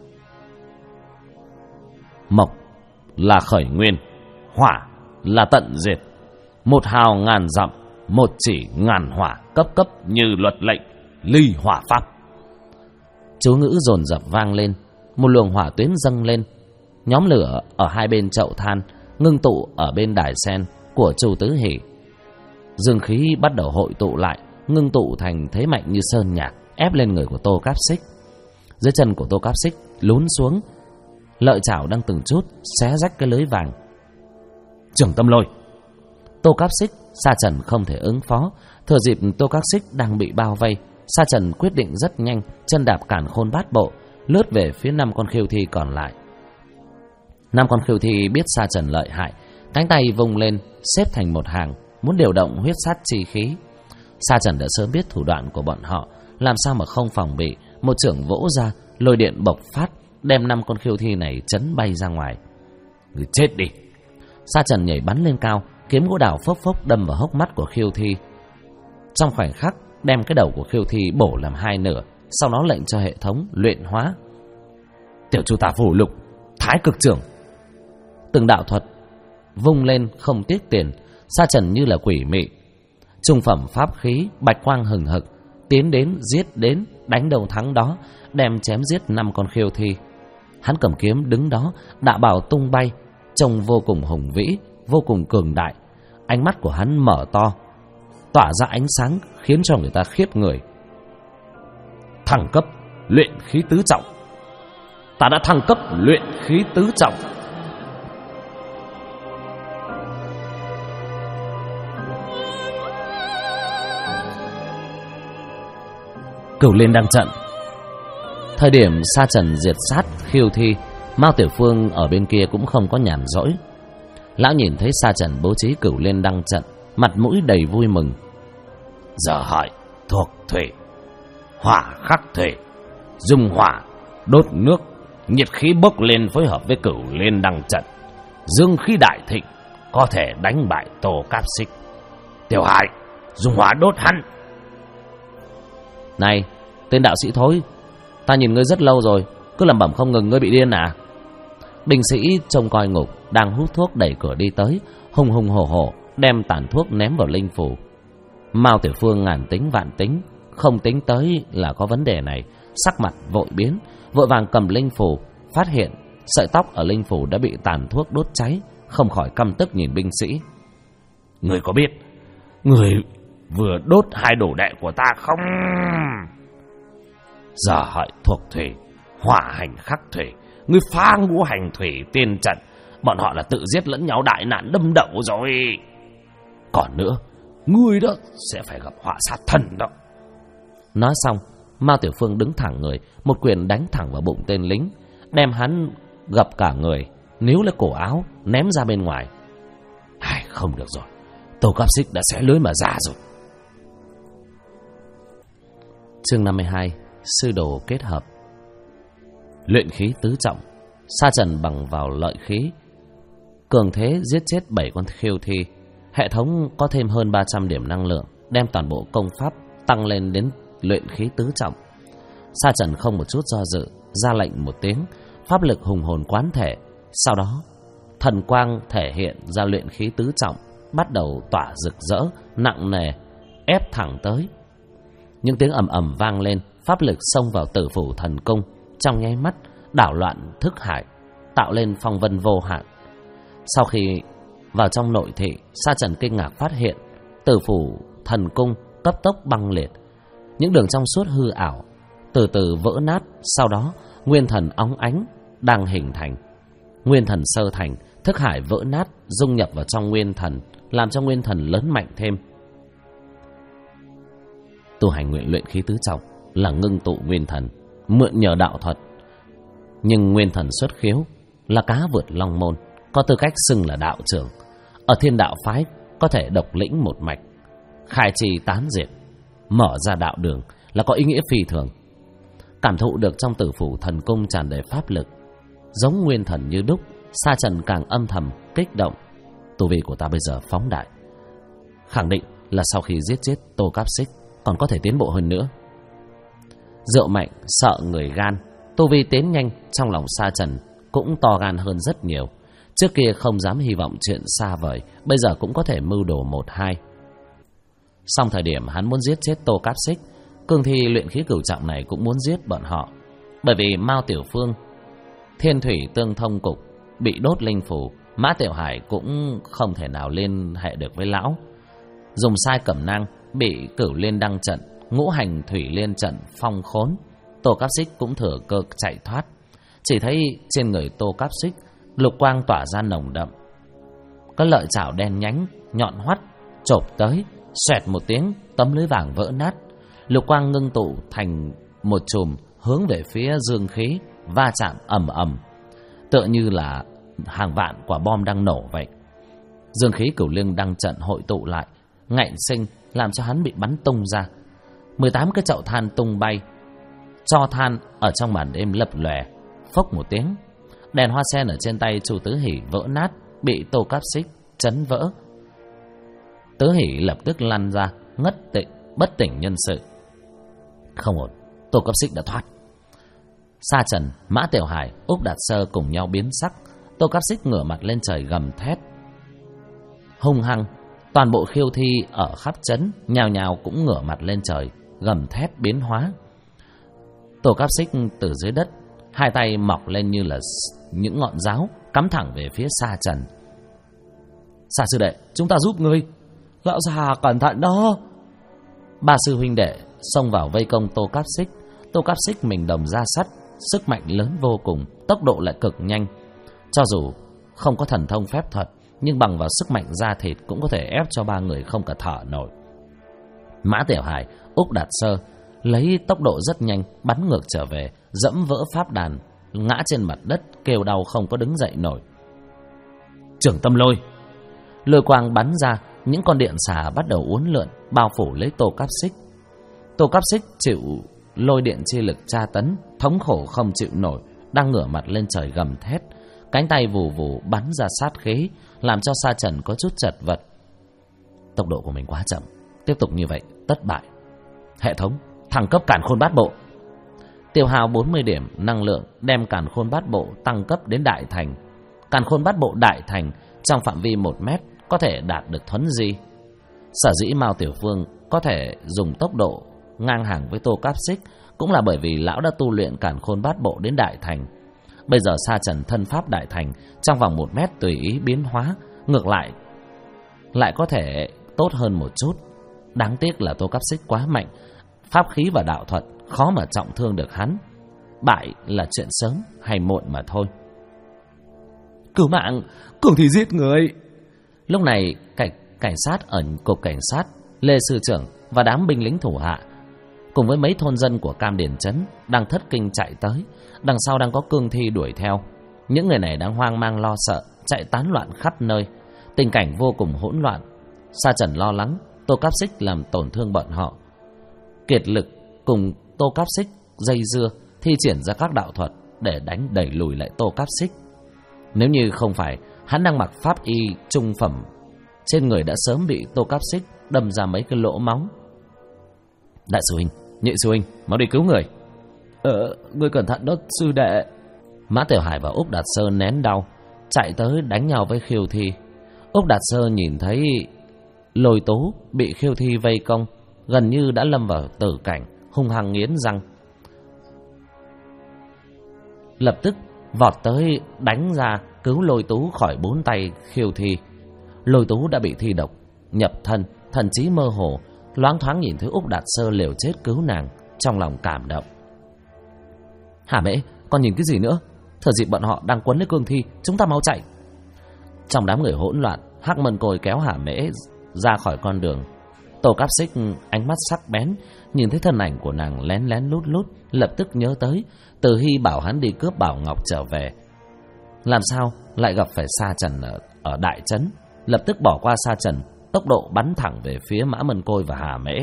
B: Mộc là khởi nguyên, hỏa là tận diệt. 1 hào ngàn dặm, 1 chỉ ngàn hỏa, cấp cấp như luật lệnh, ly hỏa pháp.
A: Chú ngữ dồn dập vang lên, một luồng hỏa tuyến dâng lên. Nhóm lửa ở 2 bên chậu than ngưng tụ ở bên đài sen của Chu Tứ Hỷ. Dương khí bắt đầu hội tụ lại, ngưng tụ thành thế mạnh như sơn nhạc, ép lên người của Tô Cáp Xích. Dưới chân của Tô Cáp Xích lún xuống, lợi chảo đang từng chút xé rách cái lưới vàng.
B: Trưởng Tâm Lôi.
A: Tô Cáp Xích, Sa Trần không thể ứng phó. Thừa dịp Tô Cáp Xích đang bị bao vây, Sa Trần quyết định rất nhanh, chân đạp Càn Khôn Bát Bộ, lướt về phía 5 con khiêu thi còn lại. 5 con khiêu thi biết Sa Trần lợi hại, cánh tay vung lên xếp thành một hàng, muốn điều động huyết sát chi khí. Sa Trần đã sớm biết thủ đoạn của bọn họ, làm sao mà không phòng bị. Một chưởng vỗ ra, lôi điện bộc phát, đem 5 con khiêu thi này chấn bay ra ngoài.
B: Người chết đi!
A: Sa Trần nhảy bắn lên cao, kiếm gỗ đào phốc phốc đâm vào hốc mắt của khiêu thi. Trong khoảnh khắc đem cái đầu của khiêu thi bổ làm 2 nửa, sau đó lệnh cho hệ thống luyện hóa.
B: Tiểu Chu Tà Phù Lục, Thái Cực Trưởng.
A: Từng đạo thuật vung lên không tiếc tiền. Sa Trần như là quỷ mị, trung phẩm pháp khí, bạch quang hừng hực, tiến đến giết đến, đánh đầu thắng đó, đem chém giết 5 con khiêu thi. Hắn cầm kiếm đứng đó, đạo bào tung bay, trông vô cùng hùng vĩ, vô cùng cường đại. Ánh mắt của hắn mở to, tỏa ra ánh sáng khiến cho người ta khiếp người.
B: Thăng cấp luyện khí tứ trọng. Ta đã thăng cấp luyện khí tứ trọng.
A: Cửu Liên Đăng trận. Thời điểm Sa Trần diệt sát khiêu thi, Mao Tiểu Phương ở bên kia cũng không có nhàn rỗi. Lão nhìn thấy Sa Trần bố trí Cửu Liên Đăng trận, mặt mũi đầy vui mừng.
B: Giờ hỏi thuộc thủy, hỏa khắc thủy, dùng hỏa đốt nước, nhiệt khí bốc lên phối hợp với Cửu Liên Đăng trận, dương khí đại thịnh, có thể đánh bại Tô Cáp Xích. Tiểu Hải, dùng hỏa đốt hắn.
A: Này, tên đạo sĩ thối, ta nhìn ngươi rất lâu rồi, cứ lẩm bẩm không ngừng, ngươi bị điên à? Đinh sĩ trông coi ngục đang hút thuốc đẩy cửa đi tới, hùng hùng hổ hổ đem tàn thuốc ném vào linh phủ. Mao Tiểu Phương ngàn tính vạn tính, không tính tới là có vấn đề này, sắc mặt vội biến, vội vàng cầm linh phủ, phát hiện sợi tóc ở linh phủ đã bị tàn thuốc đốt cháy, không khỏi căm tức nhìn binh sĩ.
B: Người có biết người vừa đốt 2 đồ đệ của ta không? Giờ hợi thuộc thủy, hỏa hành khắc thủy, ngươi phá ngũ hành thủy tiên trận, bọn họ là tự giết lẫn nhau, đại nạn đâm đậu rồi. Còn nữa, ngươi đó sẽ phải gặp họa sát thân đó.
A: Nói xong, Mao Tiểu Phương đứng thẳng người, một quyền đánh thẳng vào bụng tên lính, đem hắn gập cả người, níu lấy cổ áo ném ra bên ngoài.
B: Không được rồi, Tô Cáp Xích đã xé lưới mà ra rồi.
A: Chương 52, sư đồ kết hợp. Luyện khí tứ trọng. Sa Trần bằng vào lợi khí cường thế giết chết 7 con khiêu thi. Hệ thống có thêm hơn 300 điểm năng lượng, đem toàn bộ công pháp tăng lên đến luyện khí tứ trọng. Sa Trần không một chút do dự, ra lệnh một tiếng, pháp lực hùng hồn quán thể. Sau đó thần quang thể hiện ra luyện khí tứ trọng, bắt đầu tỏa rực rỡ, nặng nề, ép thẳng tới. Những tiếng ầm ầm vang lên, pháp lực xông vào Tử Phủ Thần Cung, trong nháy mắt đảo loạn thức hải, tạo lên phong vân vô hạn. Sau khi vào trong nội thị, Sa Trần kinh ngạc phát hiện Tử Phủ Thần Cung cấp tốc băng liệt, những đường trong suốt hư ảo từ từ vỡ nát. Sau đó nguyên thần óng ánh đang hình thành. Nguyên thần sơ thành, thức hải vỡ nát, dung nhập vào trong nguyên thần, làm cho nguyên thần lớn mạnh thêm. Tu hành luyện khí tứ trọng là ngưng tụ nguyên thần, mượn nhờ đạo thuật. Nhưng nguyên thần xuất khiếu là cá vượt long môn, có tư cách xưng là đạo trưởng. Ở Thiên Đạo phái có thể độc lĩnh một mạch, khai trì tán diệt, mở ra đạo đường là có ý nghĩa phi thường. Cảm thụ được trong Tử Phủ Thần Cung tràn đầy pháp lực, giống nguyên thần như đúc, Sa Trần càng âm thầm kích động. Tu vi của ta bây giờ phóng đại, khẳng định là sau khi giết chết Tô Cáp Xích còn có thể tiến bộ hơn nữa. Rượu mạnh sợ người gan, tu vi tiến nhanh, trong lòng Sa Trần cũng to gan hơn rất nhiều. Trước kia không dám hy vọng chuyện xa vời, bây giờ cũng có thể mưu đồ 1-2. Song thời điểm hắn muốn giết chết Tô Cáp Xích, cương thi luyện khí cửu trọng này cũng muốn giết bọn họ. Bởi vì Mao Tiểu Phương, Thiên Thủy Tương Thông Cục bị đốt linh phủ, Mã Tiểu Hải cũng không thể nào liên hệ được với lão. Dùng sai cẩm nang bị Cửu Liên Đăng trận, ngũ hành thủy liên trận phong khốn. Tô Cáp Xích cũng thừa cơ chạy thoát. Chỉ thấy trên người Tô Cáp Xích lục quang tỏa ra nồng đậm, có lợi chảo đen nhánh nhọn hoắt chộp tới, xoẹt một tiếng, tấm lưới vàng vỡ nát. Lục quang ngưng tụ thành một chùm hướng về phía dương khí, va chạm ầm ầm, tựa như là hàng vạn quả bom đang nổ vậy. Dương khí Cửu Liên Đăng trận hội tụ lại, ngạnh sinh làm cho hắn bị bắn tung ra. 18 cái chậu than tung bay, tro than ở trong màn đêm lập lòe. Phốc một tiếng, đèn hoa sen ở trên tay Chu Tứ Hỷ vỡ nát, bị Tô Cáp Xích chấn vỡ. Tứ Hỷ lập tức lăn ra, ngất tịnh, bất tỉnh nhân sự. Không ổn, Tô Cáp Xích đã thoát. Sa Trần, Mã Tiểu Hải, Úc Đạt Sơ cùng nhau biến sắc. Tô Cáp Xích ngửa mặt lên trời gầm thét, hung hăng. Toàn bộ khiêu thi ở khắp trấn nhào nhào cũng ngửa mặt lên trời, gầm thét biến hóa. Tô Cáp Xích từ dưới đất, hai tay mọc lên như là những ngọn giáo, cắm thẳng về phía Sa Trần. Sa sư đệ, chúng ta giúp ngươi. Lão già cẩn thận đó. Ba sư huynh đệ xông vào vây công Tô Cáp Xích. Tô Cáp Xích mình đồng da sắt, sức mạnh lớn vô cùng, tốc độ lại cực nhanh. Cho dù không có thần thông phép thuật, nhưng bằng vào sức mạnh da thịt cũng có thể ép cho ba người không cả thở nổi. Mã Tiểu Hải, Úc Đạt Sơ lấy tốc độ rất nhanh bắn ngược trở về, dẫm vỡ pháp đàn, ngã trên mặt đất kêu đau không có đứng dậy nổi. Trưởng tâm lôi. Lôi quang bắn ra, những con điện xà bắt đầu uốn lượn bao phủ lấy Tô Cáp Xích. Tô Cáp Xích chịu lôi điện chi lực tra tấn, thống khổ không chịu nổi, đang ngửa mặt lên trời gầm thét, cánh tay vù vù bắn ra sát khí, làm cho Sa Trần có chút chật vật. Tốc độ của mình quá chậm, tiếp tục như vậy tất bại. Hệ thống thăng cấp Càn Khôn Bát Bộ. Tiêu hao 40 điểm năng lượng đem Càn Khôn Bát Bộ tăng cấp đến đại thành. Càn Khôn Bát Bộ đại thành trong phạm vi 1 mét có thể đạt được thuấn di. Sở dĩ Mao Tiểu Phương có thể dùng tốc độ ngang hàng với Tô Cáp Xích cũng là bởi vì lão đã tu luyện Càn Khôn Bát Bộ đến đại thành. Bây giờ Sa Trần thân pháp đại thành, trong vòng 1 mét tùy ý biến hóa, ngược lại có thể tốt hơn một chút. Đáng tiếc là Tô Cáp Xích quá mạnh, pháp khí và đạo thuật khó mà trọng thương được hắn. Bại là chuyện sớm hay muộn mà thôi. Cứu mạng, cường thì giết người. Lúc này cảnh sát ở cục cảnh sát, Lê sư trưởng và đám binh lính thủ hạ cùng với mấy thôn dân của Cam Điền trấn đang thất kinh chạy tới. Đằng sau đang có cương thi đuổi theo. Những người này đang hoang mang lo sợ, chạy tán loạn khắp nơi, tình cảnh vô cùng hỗn loạn. Sa Trần lo lắng Tô Cáp Xích làm tổn thương bọn họ, kiệt lực cùng Tô Cáp Xích dây dưa, thi triển ra các đạo thuật để đánh đẩy lùi lại Tô Cáp Xích. Nếu như không phải hắn đang mặc pháp y trung phẩm, trên người đã sớm bị Tô Cáp Xích đâm ra mấy cái lỗ máu. Đại sư huynh, nhị sư huynh, mau đi cứu người. Ngươi cẩn thận đó sư đệ. Mã Tiểu Hải và Úc Đạt Sơ nén đau chạy tới đánh nhau với khiêu thi. Úc Đạt Sơ nhìn thấy Lôi Tú bị khiêu thi vây công, gần như đã lâm vào tử cảnh, hung hăng nghiến răng, lập tức vọt tới đánh ra cứu Lôi Tú khỏi 4 tay khiêu thi. Lôi Tú đã bị thi độc nhập thân, thần trí mơ hồ, loáng thoáng nhìn thấy Úc Đạt Sơ liều chết cứu nàng, trong lòng cảm động. Hà Mễ, con nhìn cái gì nữa? Thừa dịp bọn họ đang quấn lấy cương thi, chúng ta mau chạy. Trong đám người hỗn loạn, Hắc Mân Côi kéo Hà Mễ ra khỏi con đường. Tô Cáp Xích ánh mắt sắc bén, nhìn thấy thân ảnh của nàng lén lén lút lút, lập tức nhớ tới Từ Hy bảo hắn đi cướp Bảo Ngọc trở về. Làm sao lại gặp phải Sa Trần ở đại trấn? Lập tức bỏ qua Sa Trần, tốc độ bắn thẳng về phía Mã Mân Côi và Hà Mễ.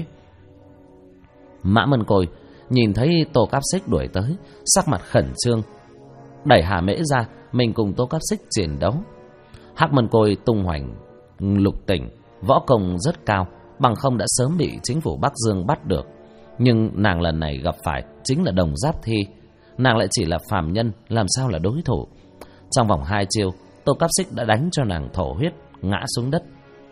A: Mã Mân Côi nhìn thấy Tô Cáp Xích đuổi tới, sắc mặt khẩn trương, đẩy Hà Mễ ra, mình cùng Tô Cáp Xích chiến đấu. Hắc Mân Côi tung hoành lục tỉnh, võ công rất cao, bằng không đã sớm bị chính phủ Bắc Dương bắt được. Nhưng nàng lần này gặp phải chính là đồng giáp thi, nàng lại chỉ là phàm nhân, làm sao là đối thủ. Trong vòng 2 chiêu, Tô Cáp Xích đã đánh cho nàng thổ huyết, ngã xuống đất.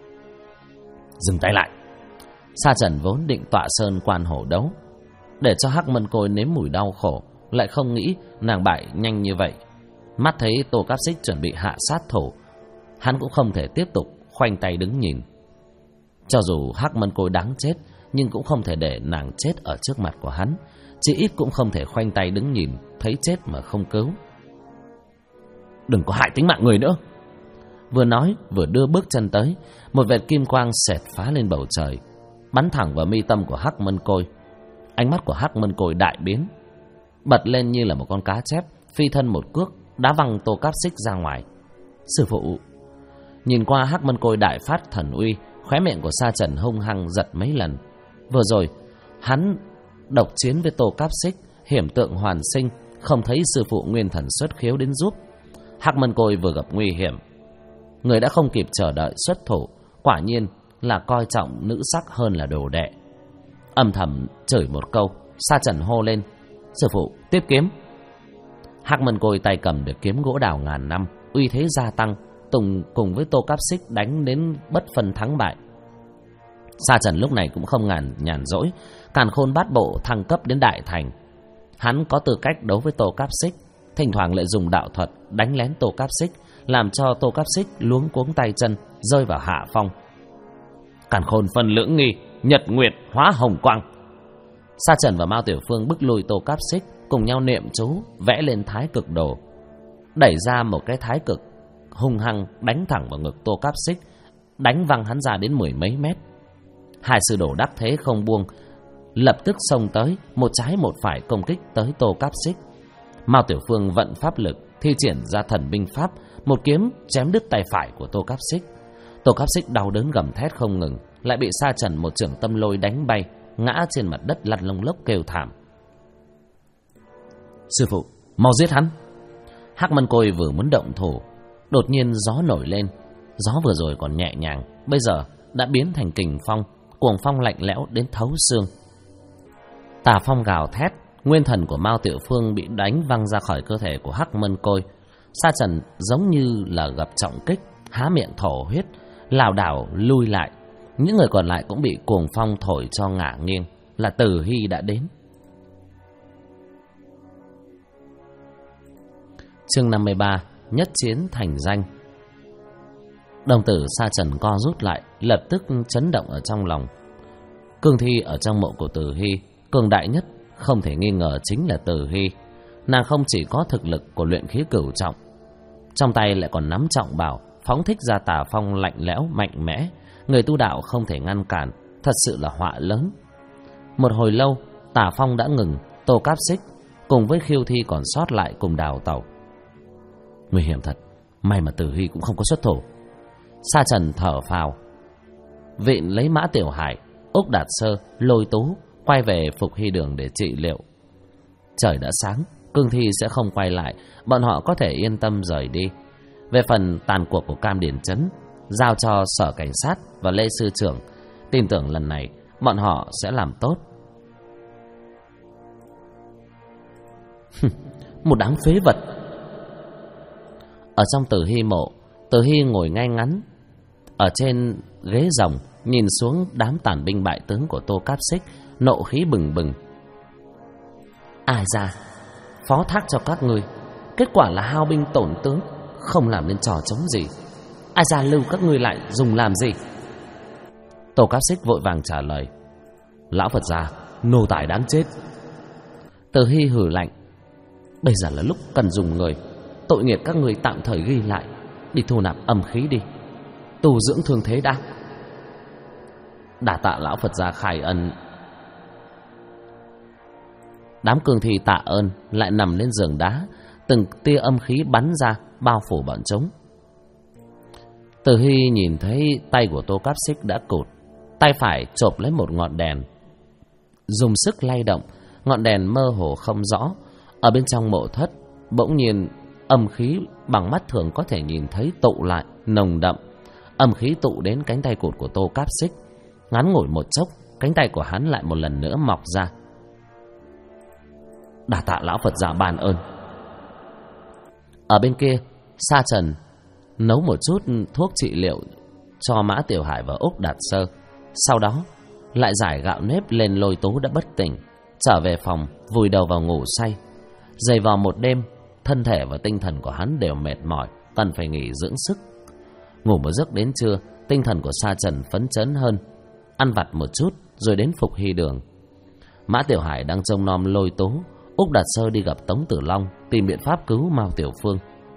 A: Dừng tay lại. Sa Trần vốn định tọa sơn quan hổ đấu, để cho Hắc Mân Côi nếm mùi đau khổ, lại không nghĩ nàng bại nhanh như vậy. Mắt thấy Tô Cáp Xích chuẩn bị hạ sát thủ, hắn cũng không thể tiếp tục khoanh tay đứng nhìn. Cho dù Hắc Mân Côi đáng chết, nhưng cũng không thể để nàng chết ở trước mặt của hắn. Chỉ ít cũng không thể khoanh tay đứng nhìn, thấy chết mà không cứu. Đừng có hại tính mạng người nữa. Vừa nói vừa đưa bước chân tới, một vệt kim quang xẹt phá lên bầu trời, bắn thẳng vào mi tâm của Hắc Mân Côi. Ánh mắt của Hắc Mân Côi đại biến, bật lên như là một con cá chép, phi thân một cước đá văng Tô Cáp Xích ra ngoài. Sư phụ. Nhìn qua Hắc Mân Côi đại phát thần uy, khóe miệng của Sa Trần hung hăng giật mấy lần. Vừa rồi hắn độc chiến với Tô Cáp Xích, hiểm tượng hoàn sinh, không thấy sư phụ nguyên thần xuất khiếu đến giúp. Hắc Mân Côi vừa gặp nguy hiểm, người đã không kịp chờ đợi xuất thủ, quả nhiên là coi trọng nữ sắc hơn là đồ đệ. Âm thầm chửi một câu, Sa Trần hô lên: sư phụ, tiếp kiếm. Hắc Mân Côi tay cầm được kiếm gỗ đào ngàn năm, uy thế gia tăng, cùng với Tô Cáp Xích đánh đến bất phân thắng bại. Sa Trần lúc này cũng không nhàn rỗi, Càn Khôn Bát Bộ thăng cấp đến đại thành. Hắn có tư cách đấu với Tô Cáp Xích, thỉnh thoảng lại dùng đạo thuật đánh lén Tô Cáp Xích, làm cho Tô Cáp Xích luống cuống tay chân, rơi vào hạ phong. Càn Khôn phân lưỡng nghi, nhật nguyệt hóa hồng quang. Sa Trần và Mao Tiểu Phương bức lui Tô Cáp Xích, cùng nhau niệm chú vẽ lên thái cực đồ, đẩy ra một cái thái cực hung hăng đánh thẳng vào ngực Tô Cáp Xích, đánh văng hắn ra đến 10 mấy mét. Hai sư đồ đắc thế không buông, lập tức xông tới, một trái một phải công kích tới Tô Cáp Xích. Mao Tiểu Phương vận pháp lực, thi triển ra thần binh pháp, một kiếm chém đứt tay phải của Tô Cáp Xích. Tô Cáp Xích đau đớn gầm thét không ngừng, lại bị Sa Trần một chưởng tâm lôi đánh bay, ngã trên mặt đất lăn lông lốc kêu thảm. Sư phụ, mau giết hắn! Hắc Mân Côi vừa muốn động thủ, đột nhiên gió nổi lên. Gió vừa rồi còn nhẹ nhàng, bây giờ đã biến thành kình phong, cuồng phong lạnh lẽo đến thấu xương. Tà phong gào thét, nguyên thần của Mao Tiểu Phương bị đánh văng ra khỏi cơ thể của Hắc Mân Côi. Sa Trần giống như là gặp trọng kích, há miệng thổ huyết, lảo đảo lui lại. Những người còn lại cũng bị cuồng phong thổi cho ngả nghiêng. Là Từ Hy đã đến. Chương 53: Nhất chiến thành danh. Đồng tử Sa Trần co rút lại, lập tức chấn động ở trong lòng. Cương thi ở trong mộ của Từ Hy, cường đại nhất không thể nghi ngờ chính là Từ Hy. Nàng không chỉ có thực lực của luyện khí cửu trọng, trong tay lại còn nắm trọng bảo, phóng thích ra tà phong lạnh lẽo mạnh mẽ, người tu đạo không thể ngăn cản, thật sự là họa lớn. Một hồi lâu, tà phong đã ngừng. Tô Cáp Xích cùng với khiêu thi còn sót lại cùng đào tẩu. Nguy hiểm thật, may mà Từ Hy cũng không có xuất thủ. Sa Trần thở phào, vịn lấy Mã Tiểu Hải, Úc Đạt Sơ, Lôi Tú quay về Phục Hy Đường để trị liệu. Trời đã sáng, cương thi sẽ không quay lại, bọn họ có thể yên tâm rời đi. Về phần tàn cuộc của Cam Điền Trấn, giao cho Sở Cảnh sát và Lê Sư Trưởng, tin tưởng lần này bọn họ sẽ làm tốt. Một đám phế vật. Ở trong Từ Hy mộ, Từ Hy ngồi ngay ngắn ở trên ghế rồng, nhìn xuống đám tàn binh bại tướng của Tô Cáp Xích, nộ khí bừng bừng. Ai ra phó thác cho các ngươi, kết quả là hao binh tổn tướng, không làm nên trò chống gì. Ai ra lưu các ngươi lại dùng làm gì? Tô Cáp Xích vội vàng trả lời: Lão Phật gia, nô tài đáng chết. Từ Hy hừ lạnh: Bây giờ là lúc cần dùng người, tội nghiệp các ngươi tạm thời ghi lại, đi thu nạp âm khí đi, tu dưỡng thương thế đã. Đà tạ lão Phật gia khai ân. Đám cương thi tạ ơn, lại nằm lên giường đá, từng tia âm khí bắn ra bao phủ bọn chúng. Từ Hy nhìn thấy tay của Tô Cáp Xích đã cụt, tay phải chộp lấy một ngọn đèn, dùng sức lay động, ngọn đèn mơ hồ không rõ. Ở bên trong mộ thất, bỗng nhiên âm khí bằng mắt thường có thể nhìn thấy tụ lại nồng đậm. Âm khí tụ đến cánh tay cụt của Tô Cáp Xích. Ngắn ngủi một chốc, cánh tay của hắn lại một lần nữa mọc ra. Đà tạ lão Phật gia ban ơn. Ở bên kia, Sa Trần nấu một chút thuốc trị liệu cho Mã Tiểu Hải và Úc Đạt Sơ, sau đó lại giải gạo nếp lên Lôi Tú đã bất tỉnh, trở về phòng vùi đầu vào ngủ say. Dày vò một đêm, thân thể và tinh thần của hắn đều mệt mỏi, cần phải nghỉ dưỡng sức. Ngủ một giấc đến trưa, tinh thần của Sa Trần phấn chấn hơn, ăn vặt một chút rồi đến Phục Hy Đường. Mã Tiểu Hải đang trông nom Lôi Tú, Úc Đạt Sơ đi gặp Tống Tử Long tìm biện pháp cứu Mao Tiểu Phương.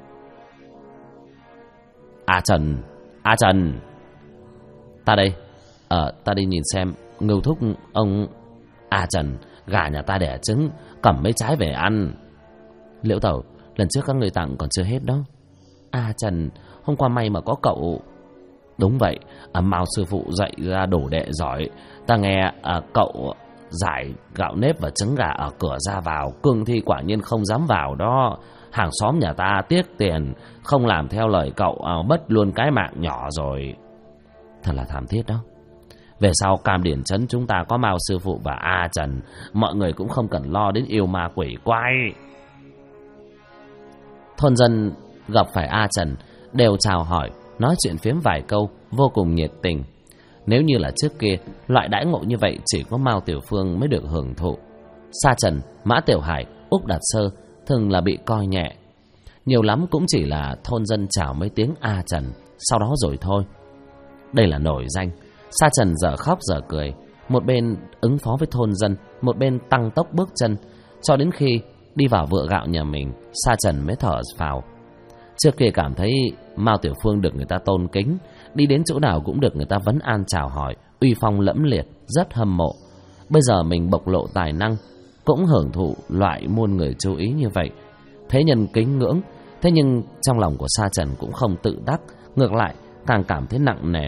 A: A Trần, ta đây. Ta đi nhìn xem Ngưu thúc ông. A Trần, gà nhà ta đẻ trứng, cầm mấy trái về ăn. Liễu Tẩu, lần trước các người tặng còn chưa hết đó. A Trần, hôm qua may mà có cậu. Đúng vậy, Mao sư phụ dạy ra đồ đệ giỏi. Ta nghe cậu giải gạo nếp và trứng gà ở cửa ra vào, cương thi quả nhiên không dám vào đó. Hàng xóm nhà ta tiếc tiền, không làm theo lời cậu, mất luôn cái mạng nhỏ rồi. Thật là thảm thiết đó. Về sau Cam Điển Trấn chúng ta có Mao sư phụ và A Trần, mọi người cũng không cần lo đến yêu ma quỷ quái. Thôn dân gặp phải A Trần đều chào hỏi, nói chuyện phiếm vài câu, vô cùng nhiệt tình. Nếu như là trước kia, loại đãi ngộ như vậy chỉ có Mao Tiểu Phương mới được hưởng thụ. Sa Trần, Mã Tiểu Hải, Úc Đạt Sơ thường là bị coi nhẹ. Nhiều lắm cũng chỉ là thôn dân chào mấy tiếng A Trần, sau đó rồi thôi. Đây là nổi danh. Sa Trần dở khóc dở cười, một bên ứng phó với thôn dân, một bên tăng tốc bước chân, cho đến khi đi vào vựa gạo nhà mình, Sa Trần mới thở phào. Trước kia cảm thấy Mao Tiểu Phương được người ta tôn kính, đi đến chỗ nào cũng được người ta vấn an chào hỏi, uy phong lẫm liệt, rất hâm mộ. Bây giờ mình bộc lộ tài năng, cũng hưởng thụ loại muôn người chú ý như vậy, thế nhân kính ngưỡng. Thế nhưng trong lòng của Sa Trần cũng không tự đắc, ngược lại càng cảm thấy nặng nề.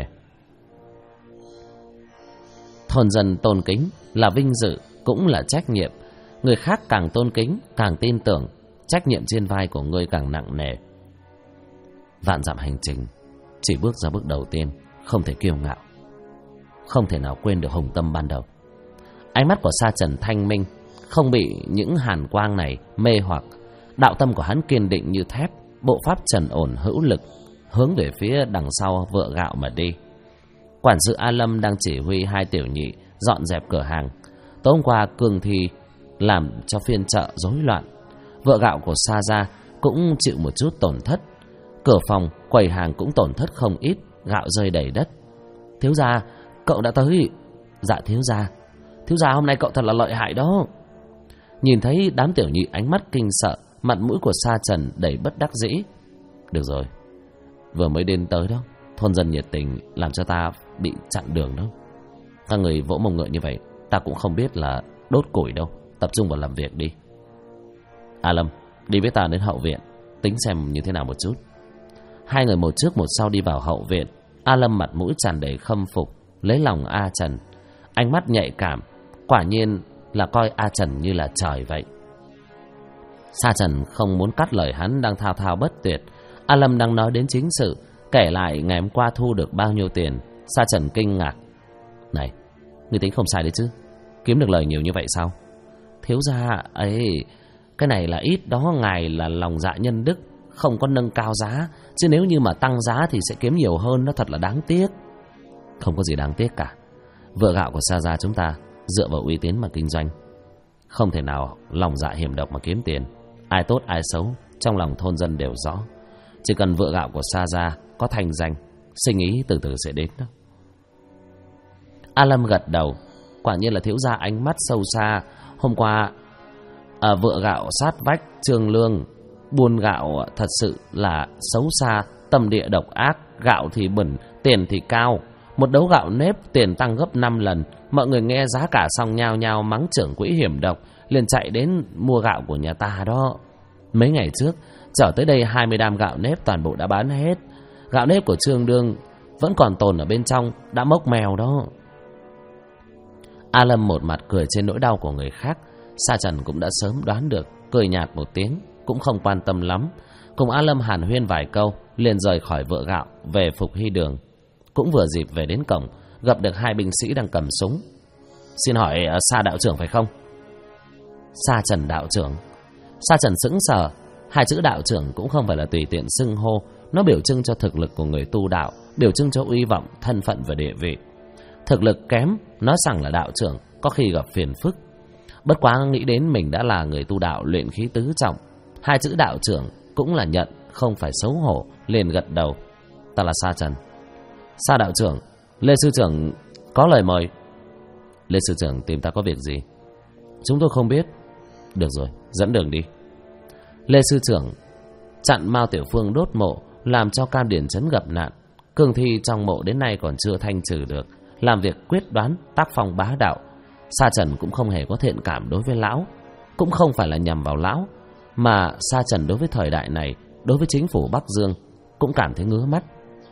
A: Thôn dân tôn kính là vinh dự, cũng là trách nhiệm. Người khác càng tôn kính, càng tin tưởng, trách nhiệm trên vai của ngươi càng nặng nề. Vạn dặm hành trình, chỉ bước ra bước đầu tiên, không thể kiêu ngạo, không thể nào quên được hùng tâm ban đầu. Ánh mắt của Sa Trần thanh minh, không bị những hàn quang này mê hoặc. Đạo tâm của hắn kiên định như thép, bộ pháp trần ổn hữu lực, hướng về phía đằng sau vựa gạo mà đi. Quản sự A Lâm đang chỉ huy hai tiểu nhị dọn dẹp cửa hàng. Tối hôm qua Cương Thi làm cho phiên chợ rối loạn, vựa gạo của Sa gia cũng chịu một chút tổn thất. Cửa phòng, quầy hàng cũng tổn thất không ít, gạo rơi đầy đất. Thiếu gia, cậu đã tới. Dạ thiếu gia hôm nay cậu thật là lợi hại đó. Nhìn thấy đám tiểu nhị ánh mắt kinh sợ, mặt mũi của Sa Trần đầy bất đắc dĩ. Được rồi, vừa mới đến tới đó, thôn dân nhiệt tình làm cho ta bị chặn đường đó. Các người vỗ mông ngựa như vậy, ta cũng không biết là đốt củi đâu. Tập trung vào làm việc đi. A Lâm, đi với ta đến hậu viện, tính xem như thế nào một chút. Hai người một trước một sau đi vào hậu viện. A Lâm mặt mũi tràn đầy khâm phục, lấy lòng A Trần, ánh mắt nhạy cảm, quả nhiên là coi A Trần như là trời vậy. Sa Trần không muốn cắt lời hắn đang thao thao bất tuyệt. A Lâm đang nói đến chính sự, kể lại ngày hôm qua thu được bao nhiêu tiền. Sa Trần kinh ngạc. Này, ngươi tính không sai đấy chứ, kiếm được lời nhiều như vậy sao? Thiếu gia ấy, cái này là ít đó, ngài là lòng dạ nhân đức, không có nâng cao giá, chứ nếu như mà tăng giá thì sẽ kiếm nhiều hơn, nó thật là đáng tiếc. Không có gì đáng tiếc cả. Vựa gạo của Sa gia chúng ta dựa vào uy tín mà kinh doanh, không thể nào lòng dạ hiểm độc mà kiếm tiền. Ai tốt ai xấu trong lòng thôn dân đều rõ. Chỉ cần vựa gạo của Sa gia có thành danh, sinh ý từ từ sẽ đến đó. A Lâm gật đầu. Quả nhiên là thiếu gia ánh mắt sâu xa. Hôm qua ở vựa gạo sát vách Trương Lương buôn gạo thật sự là xấu xa, tâm địa độc ác. Gạo thì bẩn, tiền thì cao. Một đấu gạo nếp tiền tăng gấp 5 lần. Mọi người nghe giá cả xong nhao nhao mắng trưởng quỹ hiểm độc, liền chạy đến mua gạo của nhà ta đó. Mấy ngày trước chở tới đây 20 đam gạo nếp toàn bộ đã bán hết. Gạo nếp của Trương Đương vẫn còn tồn ở bên trong, đã mốc mèo đó. A Lâm một mặt cười trên nỗi đau của người khác. Sa Trần cũng đã sớm đoán được, cười nhạt một tiếng, cũng không quan tâm lắm. Cùng A Lâm hàn huyên vài câu, liền rời khỏi vựa gạo về Phục Hy Đường. Cũng vừa dịp về đến cổng, gặp được hai binh sĩ đang cầm súng. Xin hỏi Sa đạo trưởng phải không? Sa Trần đạo trưởng. Sa Trần sững sờ. Hai chữ đạo trưởng cũng không phải là tùy tiện xưng hô, nó biểu trưng cho thực lực của người tu đạo, biểu trưng cho uy vọng, thân phận và địa vị. Thực lực kém, nói rằng là đạo trưởng có khi gặp phiền phức. Bất quá nghĩ đến mình đã là người tu đạo luyện khí tứ trọng, hai chữ đạo trưởng cũng là nhận, không phải xấu hổ, liền gật đầu. Ta là Sa Trần. Sa đạo trưởng, Lê sư trưởng có lời mời. Lê sư trưởng tìm ta có việc gì? Chúng tôi không biết. Được rồi, dẫn đường đi. Lê sư trưởng chặn Mao Tiểu Phương đốt mộ, làm cho Cam Điển Trấn gặp nạn. Cương thi trong mộ đến nay còn chưa thanh trừ được, làm việc quyết đoán, tác phong bá đạo. Sa Trần cũng không hề có thiện cảm đối với lão, cũng không phải là nhằm vào lão, mà Sa Trần đối với thời đại này, đối với chính phủ Bắc Dương cũng cảm thấy ngứa mắt.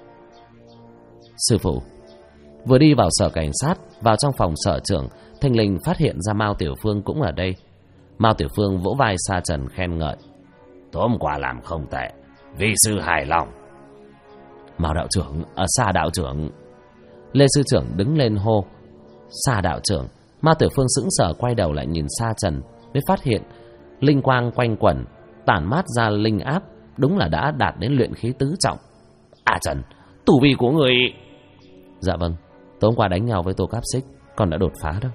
A: Sư phụ. Vừa đi vào sở cảnh sát, vào trong phòng sở trưởng, thình lình phát hiện ra Mao Tiểu Phương cũng ở đây. Mao Tiểu Phương vỗ vai Sa Trần khen ngợi.
B: Tối hôm qua làm không tệ, vi sư hài lòng.
A: Mao đạo trưởng, Sa đạo trưởng. Lê sư trưởng đứng lên hô. Sa đạo trưởng. Mao Tiểu Phương sững sờ quay đầu lại nhìn Sa Trần, mới phát hiện linh quang quanh quẩn, tản mát ra linh áp, đúng là đã đạt đến luyện khí tứ trọng.
B: À Trần, tu vi của người...
A: Dạ vâng, tối hôm qua đánh nhau với Tô Cáp Xích, con đã đột phá đâu.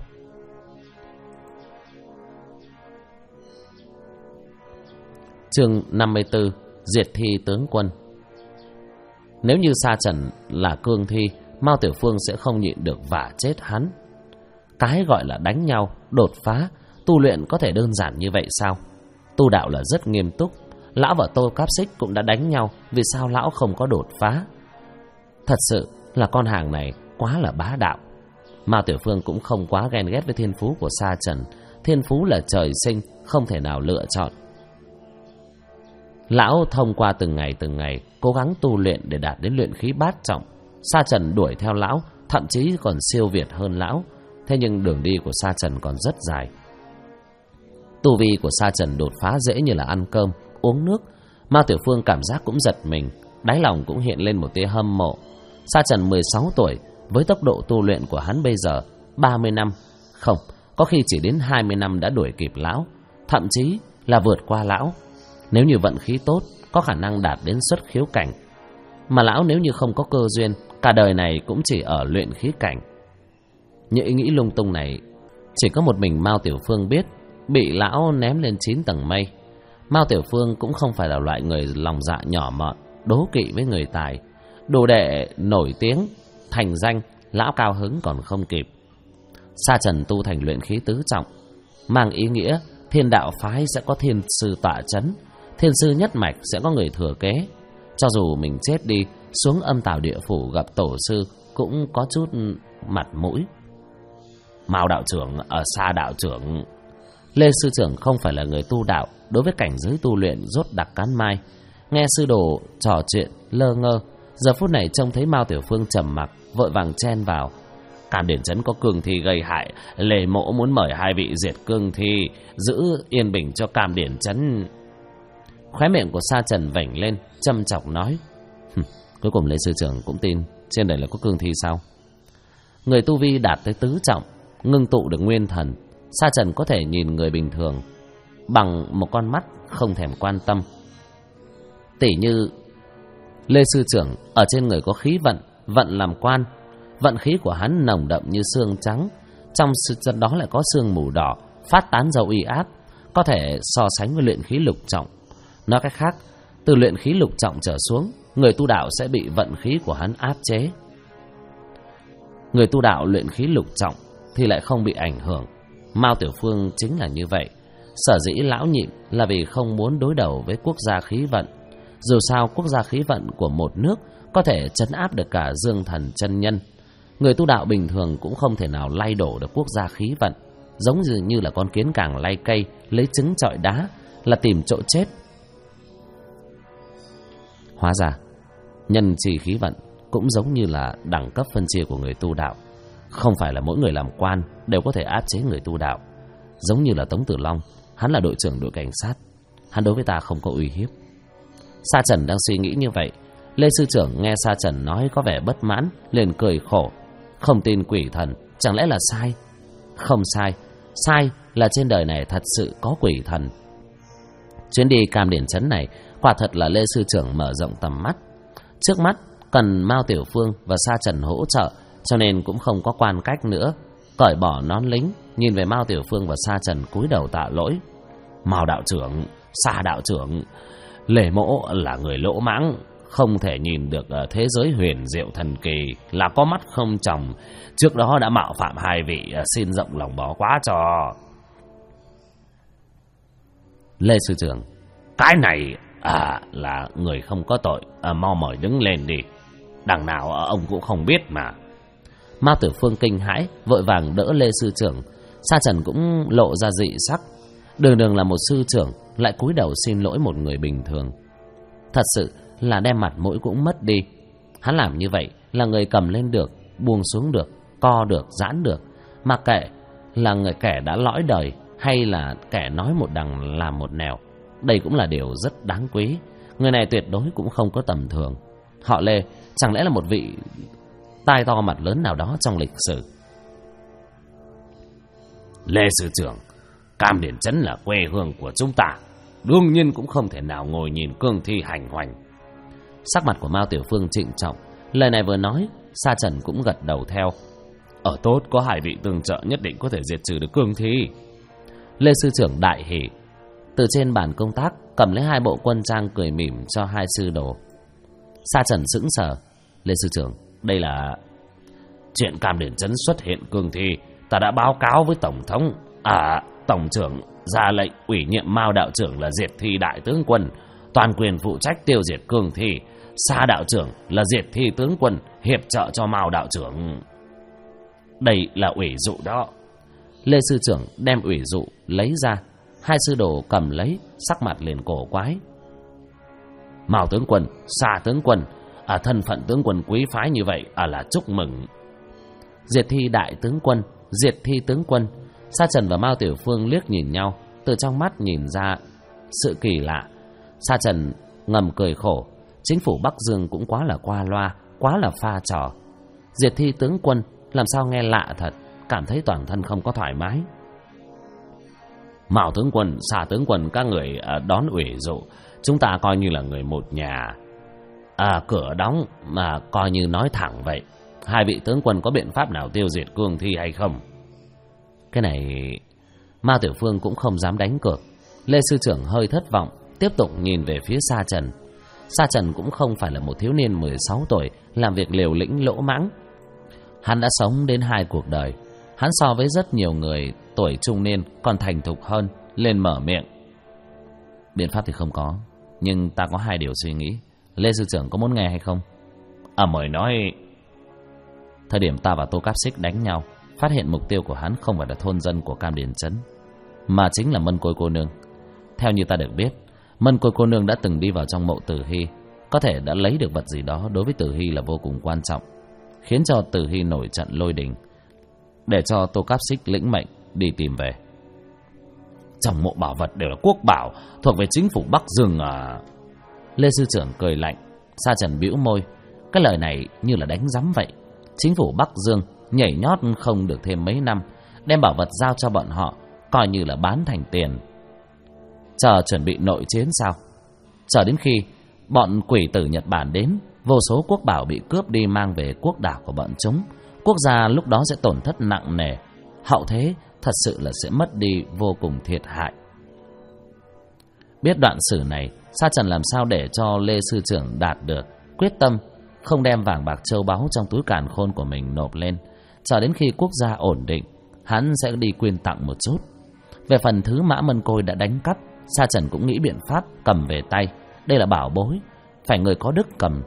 A: Chương 54: Diệt thi tướng quân. Nếu như Sa Trần là cương thi, Mao Tiểu Phương sẽ không nhịn được vả chết hắn. Cái gọi là đánh nhau, đột phá, tu luyện có thể đơn giản như vậy sao? Tu đạo là rất nghiêm túc. Lão và Tô Cáp Xích cũng đã đánh nhau, vì sao lão không có đột phá? Thật sự là con hàng này quá là bá đạo. Mao Tiểu Phương cũng không quá ghen ghét với thiên phú của Sa Trần. Thiên phú là trời sinh, không thể nào lựa chọn. Lão thông qua từng ngày cố gắng tu luyện để đạt đến luyện khí bát trọng. Sa Trần đuổi theo lão, thậm chí còn siêu việt hơn lão. Thế nhưng đường đi của Sa Trần còn rất dài. Tu vi của Sa Trần đột phá dễ như là ăn cơm, uống nước. Mao Tiểu Phương cảm giác cũng giật mình, đáy lòng cũng hiện lên một tia hâm mộ. Sa Trần 16 tuổi, với tốc độ tu luyện của hắn bây giờ, 30 năm, không, có khi chỉ đến 20 năm đã đuổi kịp lão, thậm chí là vượt qua lão. Nếu như vận khí tốt, có khả năng đạt đến xuất khiếu cảnh. Mà lão nếu như không có cơ duyên, cả đời này cũng chỉ ở luyện khí cảnh. Những ý nghĩ lung tung này chỉ có một mình Mao Tiểu Phương biết, bị lão ném lên 9 tầng mây. Mao Tiểu Phương cũng không phải là loại người lòng dạ nhỏ mọn, đố kỵ với người tài. Đồ đệ nổi tiếng, thành danh, lão cao hứng còn không kịp. Sa Trần tu thành luyện khí tứ trọng, mang ý nghĩa thiên đạo phái sẽ có thiên sư tọa chấn, thiên sư nhất mạch sẽ có người thừa kế. Cho dù mình chết đi, xuống âm tào địa phủ gặp tổ sư cũng có chút mặt mũi.
B: Mao đạo trưởng ở xa đạo trưởng.
A: Lê sư trưởng không phải là người tu đạo, đối với cảnh giới tu luyện rốt đặc cán mai. Nghe sư đồ trò chuyện lơ ngơ, giờ phút này trông thấy Mao Tiểu Phương trầm mặc, vội vàng chen vào.
B: Cam Điển Trấn có cương thi gây hại, Lê mỗ muốn mời hai vị diệt cương thi, giữ yên bình cho Cam Điển Trấn.
A: Khóe miệng của Sa Trần vểnh lên, châm chọc nói: Cuối cùng Lê sư trưởng cũng tin trên đời là có cương thi sao? Người tu vi đạt tới tứ trọng, ngưng tụ được nguyên thần, Sa Trần có thể nhìn người bình thường bằng một con mắt không thèm quan tâm. Tỉ như Lê sư trưởng ở trên người có khí vận, vận làm quan, vận khí của hắn nồng đậm như xương trắng, trong sự đó lại có sương mù đỏ, phát tán dầu uy áp, có thể so sánh với luyện khí lục trọng. Nói cách khác, từ luyện khí lục trọng trở xuống, người tu đạo sẽ bị vận khí của hắn áp chế. Người tu đạo luyện khí lục trọng thì lại không bị ảnh hưởng. Mao Tiểu Phương chính là như vậy. Sở dĩ lão nhịn là vì không muốn đối đầu với quốc gia khí vận. Dù sao quốc gia khí vận của một nước có thể trấn áp được cả dương thần chân nhân. Người tu đạo bình thường cũng không thể nào lay đổ được quốc gia khí vận. Giống như là con kiến càng lay cây, lấy trứng chọi đá, là tìm chỗ chết. Hóa ra nhân chi khí vận cũng giống như là đẳng cấp phân chia của người tu đạo. Không phải là mỗi người làm quan đều có thể áp chế người tu đạo. Giống như là Tống Tử Long, hắn là đội trưởng đội cảnh sát, hắn đối với ta không có uy hiếp. Sa Trần đang suy nghĩ như vậy, Lê sư trưởng nghe Sa Trần nói có vẻ bất mãn, liền cười khổ. Không tin quỷ thần, chẳng lẽ là sai? Không sai, sai là trên đời này thật sự có quỷ thần. Chuyến đi Cam Điển Trấn này quả thật là Lê sư trưởng mở rộng tầm mắt. Trước mắt cần Mao Tiểu Phương và Sa Trần hỗ trợ, cho nên cũng không có quan cách nữa. Cởi bỏ nón lính, nhìn về Mao Tiểu Phương và Sa Trần cúi đầu tạ lỗi.
B: Mao đạo trưởng, Sa đạo trưởng, Lê mỗ là người lỗ mãng, không thể nhìn được thế giới huyền diệu thần kỳ, là có mắt không tròng. Trước đó đã mạo phạm hai vị, xin rộng lòng bỏ quá cho.
A: Lê sư trưởng,
B: cái này là người không có tội, mau mời đứng lên đi. Đằng nào ông cũng không biết mà.
A: Mao Tiểu Phương kinh hãi, vội vàng đỡ Lê sư trưởng. Sa Trần cũng lộ ra dị sắc. Đường là một sư trưởng, lại cúi đầu xin lỗi một người bình thường. Thật sự là đem mặt mũi cũng mất đi. Hắn làm như vậy là người cầm lên được, buông xuống được, co được, giãn được. Mặc kệ là người kẻ đã lõi đời hay là kẻ nói một đằng làm một nẻo, đây cũng là điều rất đáng quý. Người này tuyệt đối cũng không có tầm thường. Họ Lê chẳng lẽ là một vị tai to mặt lớn nào đó trong lịch sử?
B: Lê sư trưởng, Cam Điển Trấn là quê hương của chúng ta, đương nhiên cũng không thể nào ngồi nhìn cương thi hành hoành.
A: Sắc mặt của Mao Tiểu Phương trịnh trọng. Lời này vừa nói, Sa Trần cũng gật đầu theo.
B: Ở tốt, có 2 vị tương trợ nhất định có thể diệt trừ được cương thi.
A: Lê sư trưởng đại hỉ, từ trên bàn công tác cầm lấy 2 bộ quân trang cười mỉm cho 2 sư đồ. Sa Trần sững sờ. Lê sư trưởng, đây là...
B: Chuyện Cam Điển Trấn xuất hiện cương thi, ta đã báo cáo với tổng thống. Tổng trưởng ra lệnh ủy nhiệm Mao đạo trưởng là diệt thi đại tướng quân, toàn quyền phụ trách tiêu diệt cương thi. Sa đạo trưởng là diệt thi tướng quân, hiệp trợ cho Mao đạo trưởng. Đây là ủy dụ đó.
A: Lê sư trưởng đem ủy dụ lấy ra. 2 sư đồ cầm lấy, sắc mặt liền cổ quái.
B: Mao tướng quân, Sa tướng quân, thân phận tướng quân quý phái như vậy là chúc mừng.
A: Diệt thi đại tướng quân, diệt thi tướng quân. Sa Trần và Mao Tiểu Phương liếc nhìn nhau, từ trong mắt nhìn ra sự kỳ lạ. Sa Trần ngầm cười khổ. Chính phủ Bắc Dương cũng quá là qua loa, quá là pha trò. Diệt thi tướng quân làm sao nghe lạ thật, cảm thấy toàn thân không có thoải mái.
B: Mao tướng quân, Sa tướng quân, các người đón ủy dụ, chúng ta coi như là người một nhà. Cửa đóng mà coi như nói thẳng vậy. 2 vị tướng quân có biện pháp nào tiêu diệt cương thi hay không?
A: Cái này Mao Tiểu Phương cũng không dám đánh cược. Lê sư trưởng hơi thất vọng, tiếp tục nhìn về phía Sa Trần. Sa Trần cũng không phải là một thiếu niên 16 tuổi làm việc liều lĩnh lỗ mãng. Hắn đã sống đến 2 cuộc đời. Hắn so với rất nhiều người tuổi trung niên còn thành thục hơn, lên mở miệng. Biện pháp thì không có, nhưng ta có 2 điều suy nghĩ. Lê sư trưởng có muốn nghe hay không?
B: Mời nói.
A: Thời điểm ta và Tô Cáp Xích đánh nhau, phát hiện mục tiêu của hắn không phải là thôn dân của Cam Điển Trấn, mà chính là Mân Côi cô nương. Theo như ta được biết, Mân Côi cô nương đã từng đi vào trong mộ Tử Hy, có thể đã lấy được vật gì đó đối với Tử Hy là vô cùng quan trọng, khiến cho Tử Hy nổi trận lôi đình, để cho Tô Cáp Xích lĩnh mệnh đi tìm về.
B: Trong mộ bảo vật đều là quốc bảo, thuộc về chính phủ Bắc Dương à?
A: Lê sư trưởng cười lạnh. Sa Trần bĩu môi. Cái lời này như là đánh rắm vậy. Chính phủ Bắc Dương nhảy nhót không được thêm mấy năm, đem bảo vật giao cho bọn họ, coi như là bán thành tiền. Chờ chuẩn bị nội chiến sao? Chờ đến khi bọn quỷ tử Nhật Bản đến, vô số quốc bảo bị cướp đi mang về quốc đảo của bọn chúng, quốc gia lúc đó sẽ tổn thất nặng nề. Hậu thế thật sự là sẽ mất đi vô cùng thiệt hại. Biết đoạn sử này, Sa Trần làm sao để cho Lê sư trưởng đạt được quyết tâm không đem vàng bạc châu báu trong túi càn khôn của mình nộp lên. Chờ đến khi quốc gia ổn định, hắn sẽ đi quyên tặng một chút. Về phần thứ Mã Mân Côi đã đánh cắp, Sa Trần cũng nghĩ biện pháp cầm về tay. Đây là bảo bối, phải người có đức cầm.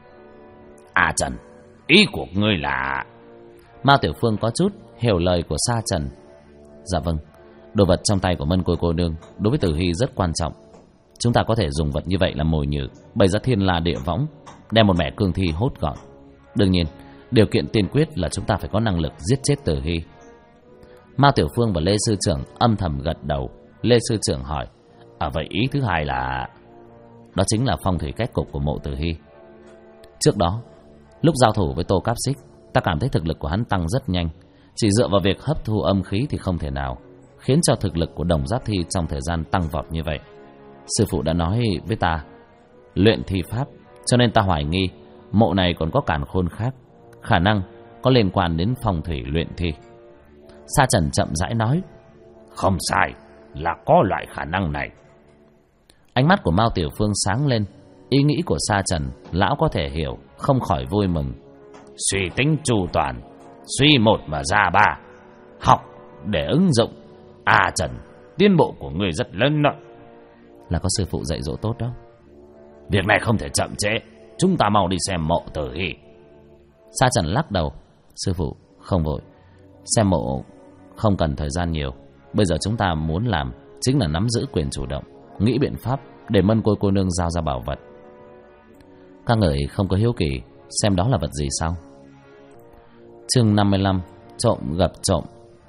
B: Trần, ý của ngươi là...
A: Mao Tiểu Phương có chút hiểu lời của Sa Trần. Dạ vâng, đồ vật trong tay của Mân Côi cô nương đối với Tử Hy rất quan trọng. Chúng ta có thể dùng vật như vậy làm mồi nhử, bày ra thiên la địa võng, đem một mẻ cương thi hốt gọn. Đương nhiên, điều kiện tiên quyết là chúng ta phải có năng lực giết chết Tử Hy. Mao Tiểu Phương và Lê sư trưởng âm thầm gật đầu. Lê sư trưởng hỏi:
B: vậy ý thứ hai là...
A: Đó chính là phong thủy cách cục của mộ Tử Hy. Trước đó, lúc giao thủ với Tô Cáp Xích, ta cảm thấy thực lực của hắn tăng rất nhanh. Chỉ dựa vào việc hấp thu âm khí thì không thể nào khiến cho thực lực của Đồng Giác Thi trong thời gian tăng vọt như vậy. Sư phụ đã nói với ta luyện thi pháp, cho nên ta hoài nghi mộ này còn có càn khôn khác, khả năng có liên quan đến phong thủy luyện thi. Sa Trần chậm rãi nói:
B: Không sai, là có loại khả năng này.
A: Ánh mắt của Mao Tiểu Phương sáng lên. Ý nghĩ của Sa Trần lão có thể hiểu, không khỏi vui mừng.
B: Suy tính chu toàn, suy một mà ra ba, học để ứng dụng. Trần, tiến bộ của người rất lớn đó.
A: Là có sư phụ dạy dỗ tốt đó.
B: Việc này không thể chậm trễ, chúng ta mau đi xem mộ Tử Hy.
A: Sa Trần lắc đầu: Sư phụ không vội, xem mộ không cần thời gian nhiều. Bây giờ chúng ta muốn làm chính là nắm giữ quyền chủ động, nghĩ biện pháp để Mân Côi cô nương giao ra bảo vật. Các người không có hiếu kỳ xem đó là vật gì sao? Chương 55: Trộm gặp trộm.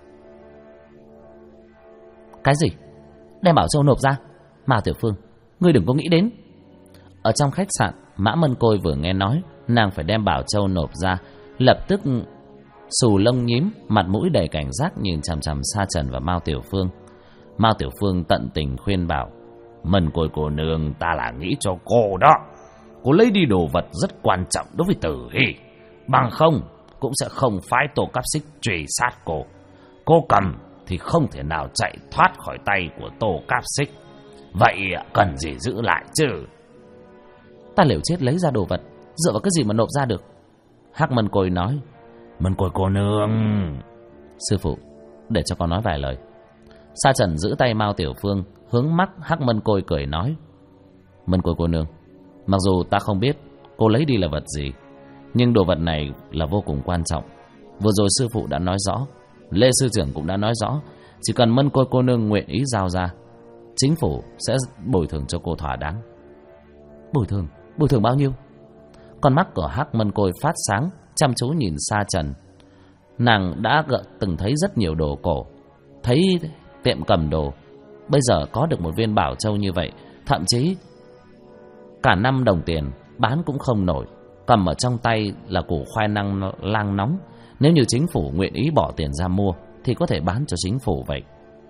A: Cái gì? Đem bảo châu nộp ra? Mao Tiểu Phương, ngươi đừng có nghĩ đến. Ở trong khách sạn, Mã Mân Côi vừa nghe nói nàng phải đem bảo châu nộp ra, lập tức xù lông nhím, mặt mũi đầy cảnh giác nhìn chằm chằm Sa Trần và Mao Tiểu Phương. Mao Tiểu Phương tận tình khuyên bảo:
B: Mân Côi cô nương, ta là nghĩ cho cô đó. cô lấy đi đồ vật rất quan trọng đối với Tử Hy. Bằng không, cũng sẽ không phái Tô Cáp Xích truy sát cô. Cô cầm thì không thể nào chạy thoát khỏi tay của Tô Cáp Xích. Vậy cần gì giữ lại chứ?
A: Ta liều chết lấy ra đồ vật, dựa vào cái gì mà nộp ra được? Hắc Mân Côi nói.
B: Mân Côi cô nương.
A: Sư phụ, để cho con nói vài lời. Sa Trần giữ tay Mao Tiểu Phương, hướng mắt Hắc Mân Côi cười nói. Mân Côi cô nương, mặc dù ta không biết cô lấy đi là vật gì, nhưng đồ vật này là vô cùng quan trọng. Vừa rồi sư phụ đã nói rõ, Lê sư trưởng cũng đã nói rõ, chỉ cần Mân Côi cô nương nguyện ý giao ra, chính phủ sẽ bồi thường cho cô thỏa đáng. Bồi thường bao nhiêu? Con mắt của Hắc Mân Côi phát sáng, chăm chú nhìn Sa Trần. Nàng đã từng thấy rất nhiều đồ cổ, thấy tiệm cầm đồ, bây giờ có được một viên bảo châu như vậy, thậm chí cả 5 đồng tiền bán cũng không nổi. Cầm ở trong tay là củ khoai lang nóng, nếu như chính phủ nguyện ý bỏ tiền ra mua thì có thể bán cho chính phủ vậy.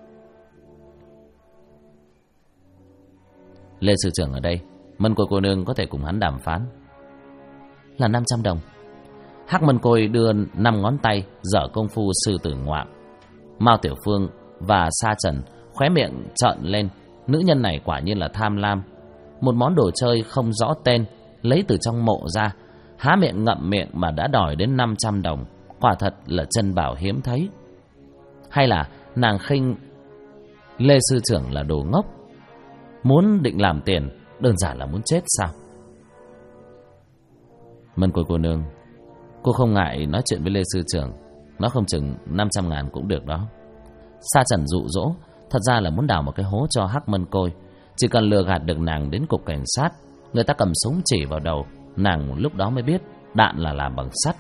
A: Lê sư trưởng ở đây, Mân Côi cô nương có thể cùng hắn đàm phán. Là 500 đồng. Hắc Mân Côi đưa 5 ngón tay dở công phu sư tử ngoạm. Mao Tiểu Phương và Sa Trần khóe miệng trợn lên. Nữ nhân này quả nhiên là tham lam. Một món đồ chơi không rõ tên lấy từ trong mộ ra, há miệng ngậm miệng mà đã đòi đến 500 đồng. Quả thật là chân bảo hiếm thấy. Hay là nàng khinh Lê sư trưởng là đồ ngốc, muốn định làm tiền, đơn giản là muốn chết sao? Mân Côi cô nương, cô không ngại nói chuyện với Lê sư trưởng, nó không chừng 500.000 cũng được đó. Sa Trần dụ dỗ, thật ra là muốn đào một cái hố cho Hắc Mân Côi. Chỉ cần lừa gạt được nàng đến cục cảnh sát, người ta cầm súng chỉ vào đầu, nàng lúc đó mới biết đạn là làm bằng sắt.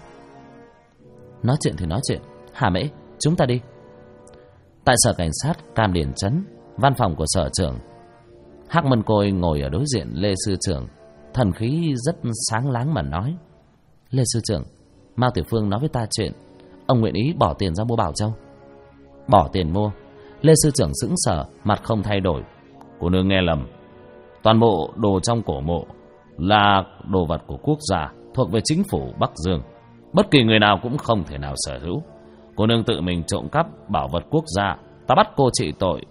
A: Nói chuyện thì nói chuyện, Hà Mễ, chúng ta đi. Tại sở cảnh sát Cam Điền Trấn, văn phòng của sở trưởng, Hắc Mân Côi ngồi ở đối diện Lê sư trưởng, thần khí rất sáng láng mà nói. Lê sư trưởng, Mao Tiểu Phương nói với ta chuyện, ông nguyện ý bỏ tiền ra mua bảo châu. Bỏ tiền mua? Lê sư trưởng sững sờ, mặt không thay đổi.
B: Cô nương nghe lầm, toàn bộ đồ trong cổ mộ là đồ vật của quốc gia, thuộc về chính phủ Bắc Dương, bất kỳ người nào cũng không thể nào sở hữu. Cô nương tự mình trộm cắp bảo vật quốc gia, ta bắt cô trị tội.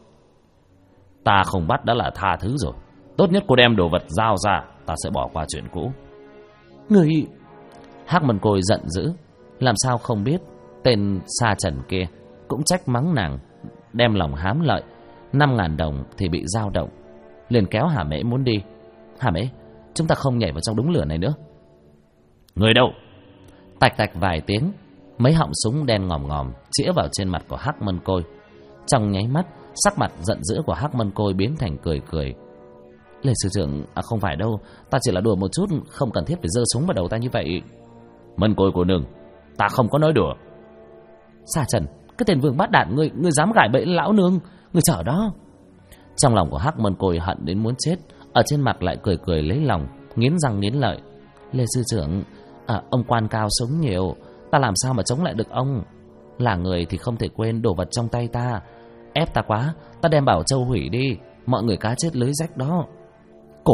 B: Ta không bắt đã là tha thứ rồi. Tốt nhất cô đem đồ vật giao ra, ta sẽ bỏ qua chuyện cũ.
A: Người... Hắc Mân Côi giận dữ, làm sao không biết tên Sa Trần kia cũng trách mắng nàng đem lòng hám lợi. 5.000 đồng thì bị dao động, liền kéo Hà Mễ muốn đi. Hà Mễ, chúng ta không nhảy vào trong đống lửa này nữa.
B: Người đâu?
A: Tạch tạch vài tiếng, mấy họng súng đen ngòm ngòm chĩa vào trên mặt của Hắc Mân Côi. Trong nháy mắt, sắc mặt giận dữ của Hắc Mân Côi biến thành cười cười. Lê sư trưởng, không phải đâu, ta chỉ là đùa một chút, không cần thiết phải giơ súng vào đầu ta như vậy.
B: Mân Côi cô nương, ta không có nói đùa.
A: Sa Trần, cái tên vương bát đạn, ngươi dám gài bẫy lão nương, ngươi chờ đó. Trong lòng của Hắc Mân Côi hận đến muốn chết, ở trên mặt lại cười cười lấy lòng, nghiến răng nghiến lợi. Lê sư trưởng, ông quan cao sống nhiều, ta làm sao mà chống lại được ông? Là người thì không thể quên đồ vật trong tay ta. Ép ta quá, ta đem bảo châu hủy đi, mọi người cá chết lưới rách đó. Cổ...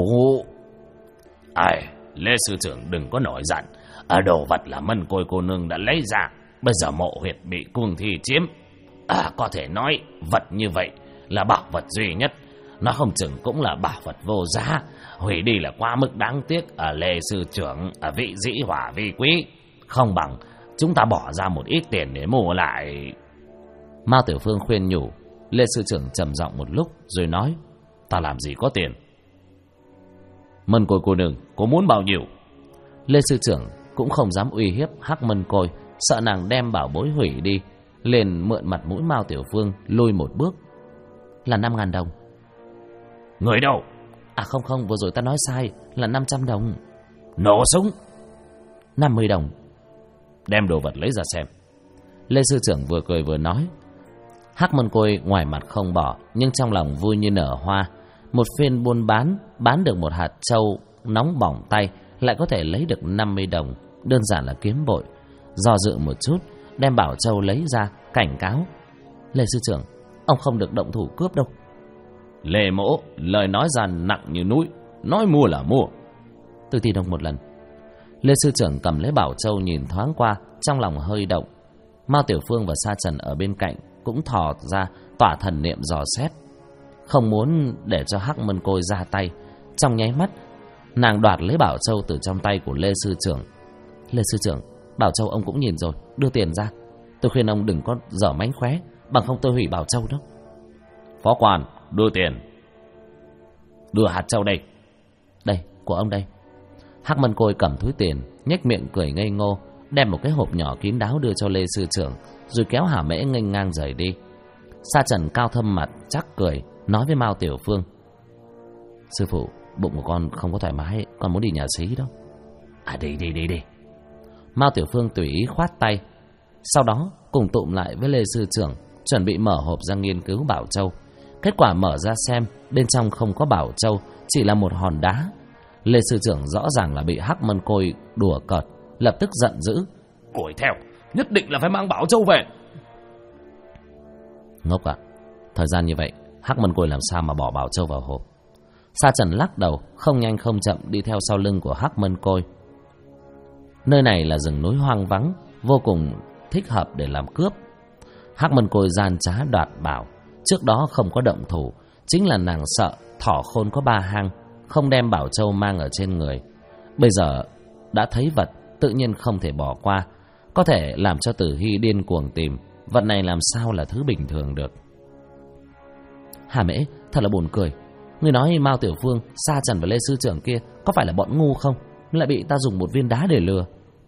B: Ai, Lê sư trưởng đừng có nổi giận. Đồ vật là Mân Côi cô nương đã lấy ra, bây giờ mộ huyệt bị cuồng thi chiếm. Có thể nói vật như vậy là bảo vật duy nhất, nó không chừng cũng là bảo vật vô giá. Hủy đi là quá mức đáng tiếc. Lê sư trưởng, vị dĩ hỏa vi quý, không bằng chúng ta bỏ ra một ít tiền để mua lại.
A: Mao Tiểu Phương khuyên nhủ. Lê sư trưởng trầm giọng một lúc rồi nói,
B: ta làm gì có tiền. Mân Côi cô nương, cô muốn bao nhiêu?
A: Lê sư trưởng cũng không dám uy hiếp Hắc Mân Côi, sợ nàng đem bảo bối hủy đi, liền mượn mặt mũi Mao Tiểu Phương lùi một bước. Là 5.000 đồng.
B: Người đâu?
A: Không, vừa rồi ta nói sai, là 500 đồng.
B: Nổ súng.
A: 50 đồng.
B: Đem đồ vật lấy ra xem.
A: Lê sư trưởng vừa cười vừa nói. Hắc Mân Côi ngoài mặt không bỏ, nhưng trong lòng vui như nở hoa. Một phiên buôn bán được một hạt châu nóng bỏng tay, lại có thể lấy được 50 đồng, đơn giản là kiếm bội. Do dự một chút, đem bảo châu lấy ra, cảnh cáo. Lê sư trưởng, ông không được động thủ cướp đâu.
B: Lê mỗ, lời nói ra nặng như núi, nói mua là mua.
A: tôi tin ông một lần. Lê sư trưởng cầm lấy bảo châu nhìn thoáng qua, trong lòng hơi động. Mao Tiểu Phương và Sa Trần ở bên cạnh cũng thò ra tỏa thần niệm dò xét, không muốn để cho Hắc Mân Côi ra tay. Trong nháy mắt, nàng đoạt lấy bảo châu từ trong tay của Lê sư trưởng. Lê sư trưởng, bảo châu ông cũng nhìn rồi, đưa tiền ra. Tôi khuyên ông đừng có dở mánh khóe, bằng không tôi hủy bảo châu đó.
B: Phó quan, đưa tiền. Đưa hạt châu đây.
A: Đây, của ông đây. Hắc Mân Côi cầm túi tiền, nhếch miệng cười ngây ngô, đem một cái hộp nhỏ kín đáo đưa cho Lê sư trưởng, rồi kéo Hà Mễ nghênh ngang rời đi. Sa Trần cao thâm mặt chắc cười, nói với Mao Tiểu Phương: sư phụ, bụng của con không có thoải mái, con muốn đi nhà xí đó.
B: Đi.
A: Mao Tiểu Phương tùy ý khoát tay, sau đó cùng tụm lại với Lê sư trưởng, chuẩn bị mở hộp ra nghiên cứu bảo châu. Kết quả mở ra xem, bên trong không có bảo châu, chỉ là một hòn đá. Lê sư trưởng rõ ràng là bị Hắc Mân Côi đùa cợt, lập tức giận dữ:
B: đuổi theo, nhất định là phải mang bảo châu về.
A: Ngốc ạ, thời gian như vậy Hắc Mân Côi làm sao mà bỏ bảo châu vào hộp. Sa Trần lắc đầu, không nhanh không chậm đi theo sau lưng của Hắc Mân Côi. Nơi này là rừng núi hoang vắng, vô cùng thích hợp để làm cướp. Hắc Mân Côi gian trá đoạt bảo, trước đó không có động thủ, chính là nàng sợ thỏ khôn có ba hang, không đem bảo châu mang ở trên người. Bây giờ đã thấy vật, tự nhiên không thể bỏ qua, có thể làm cho Tử Hy điên cuồng tìm. Vật này làm sao là thứ bình thường được. Hà Mễ, thật là buồn cười. Ngươi nói Mao Tiểu Phương, Sa Trần và Lê sư trưởng kia có phải là bọn ngu không, lại bị ta dùng một viên đá để lừa.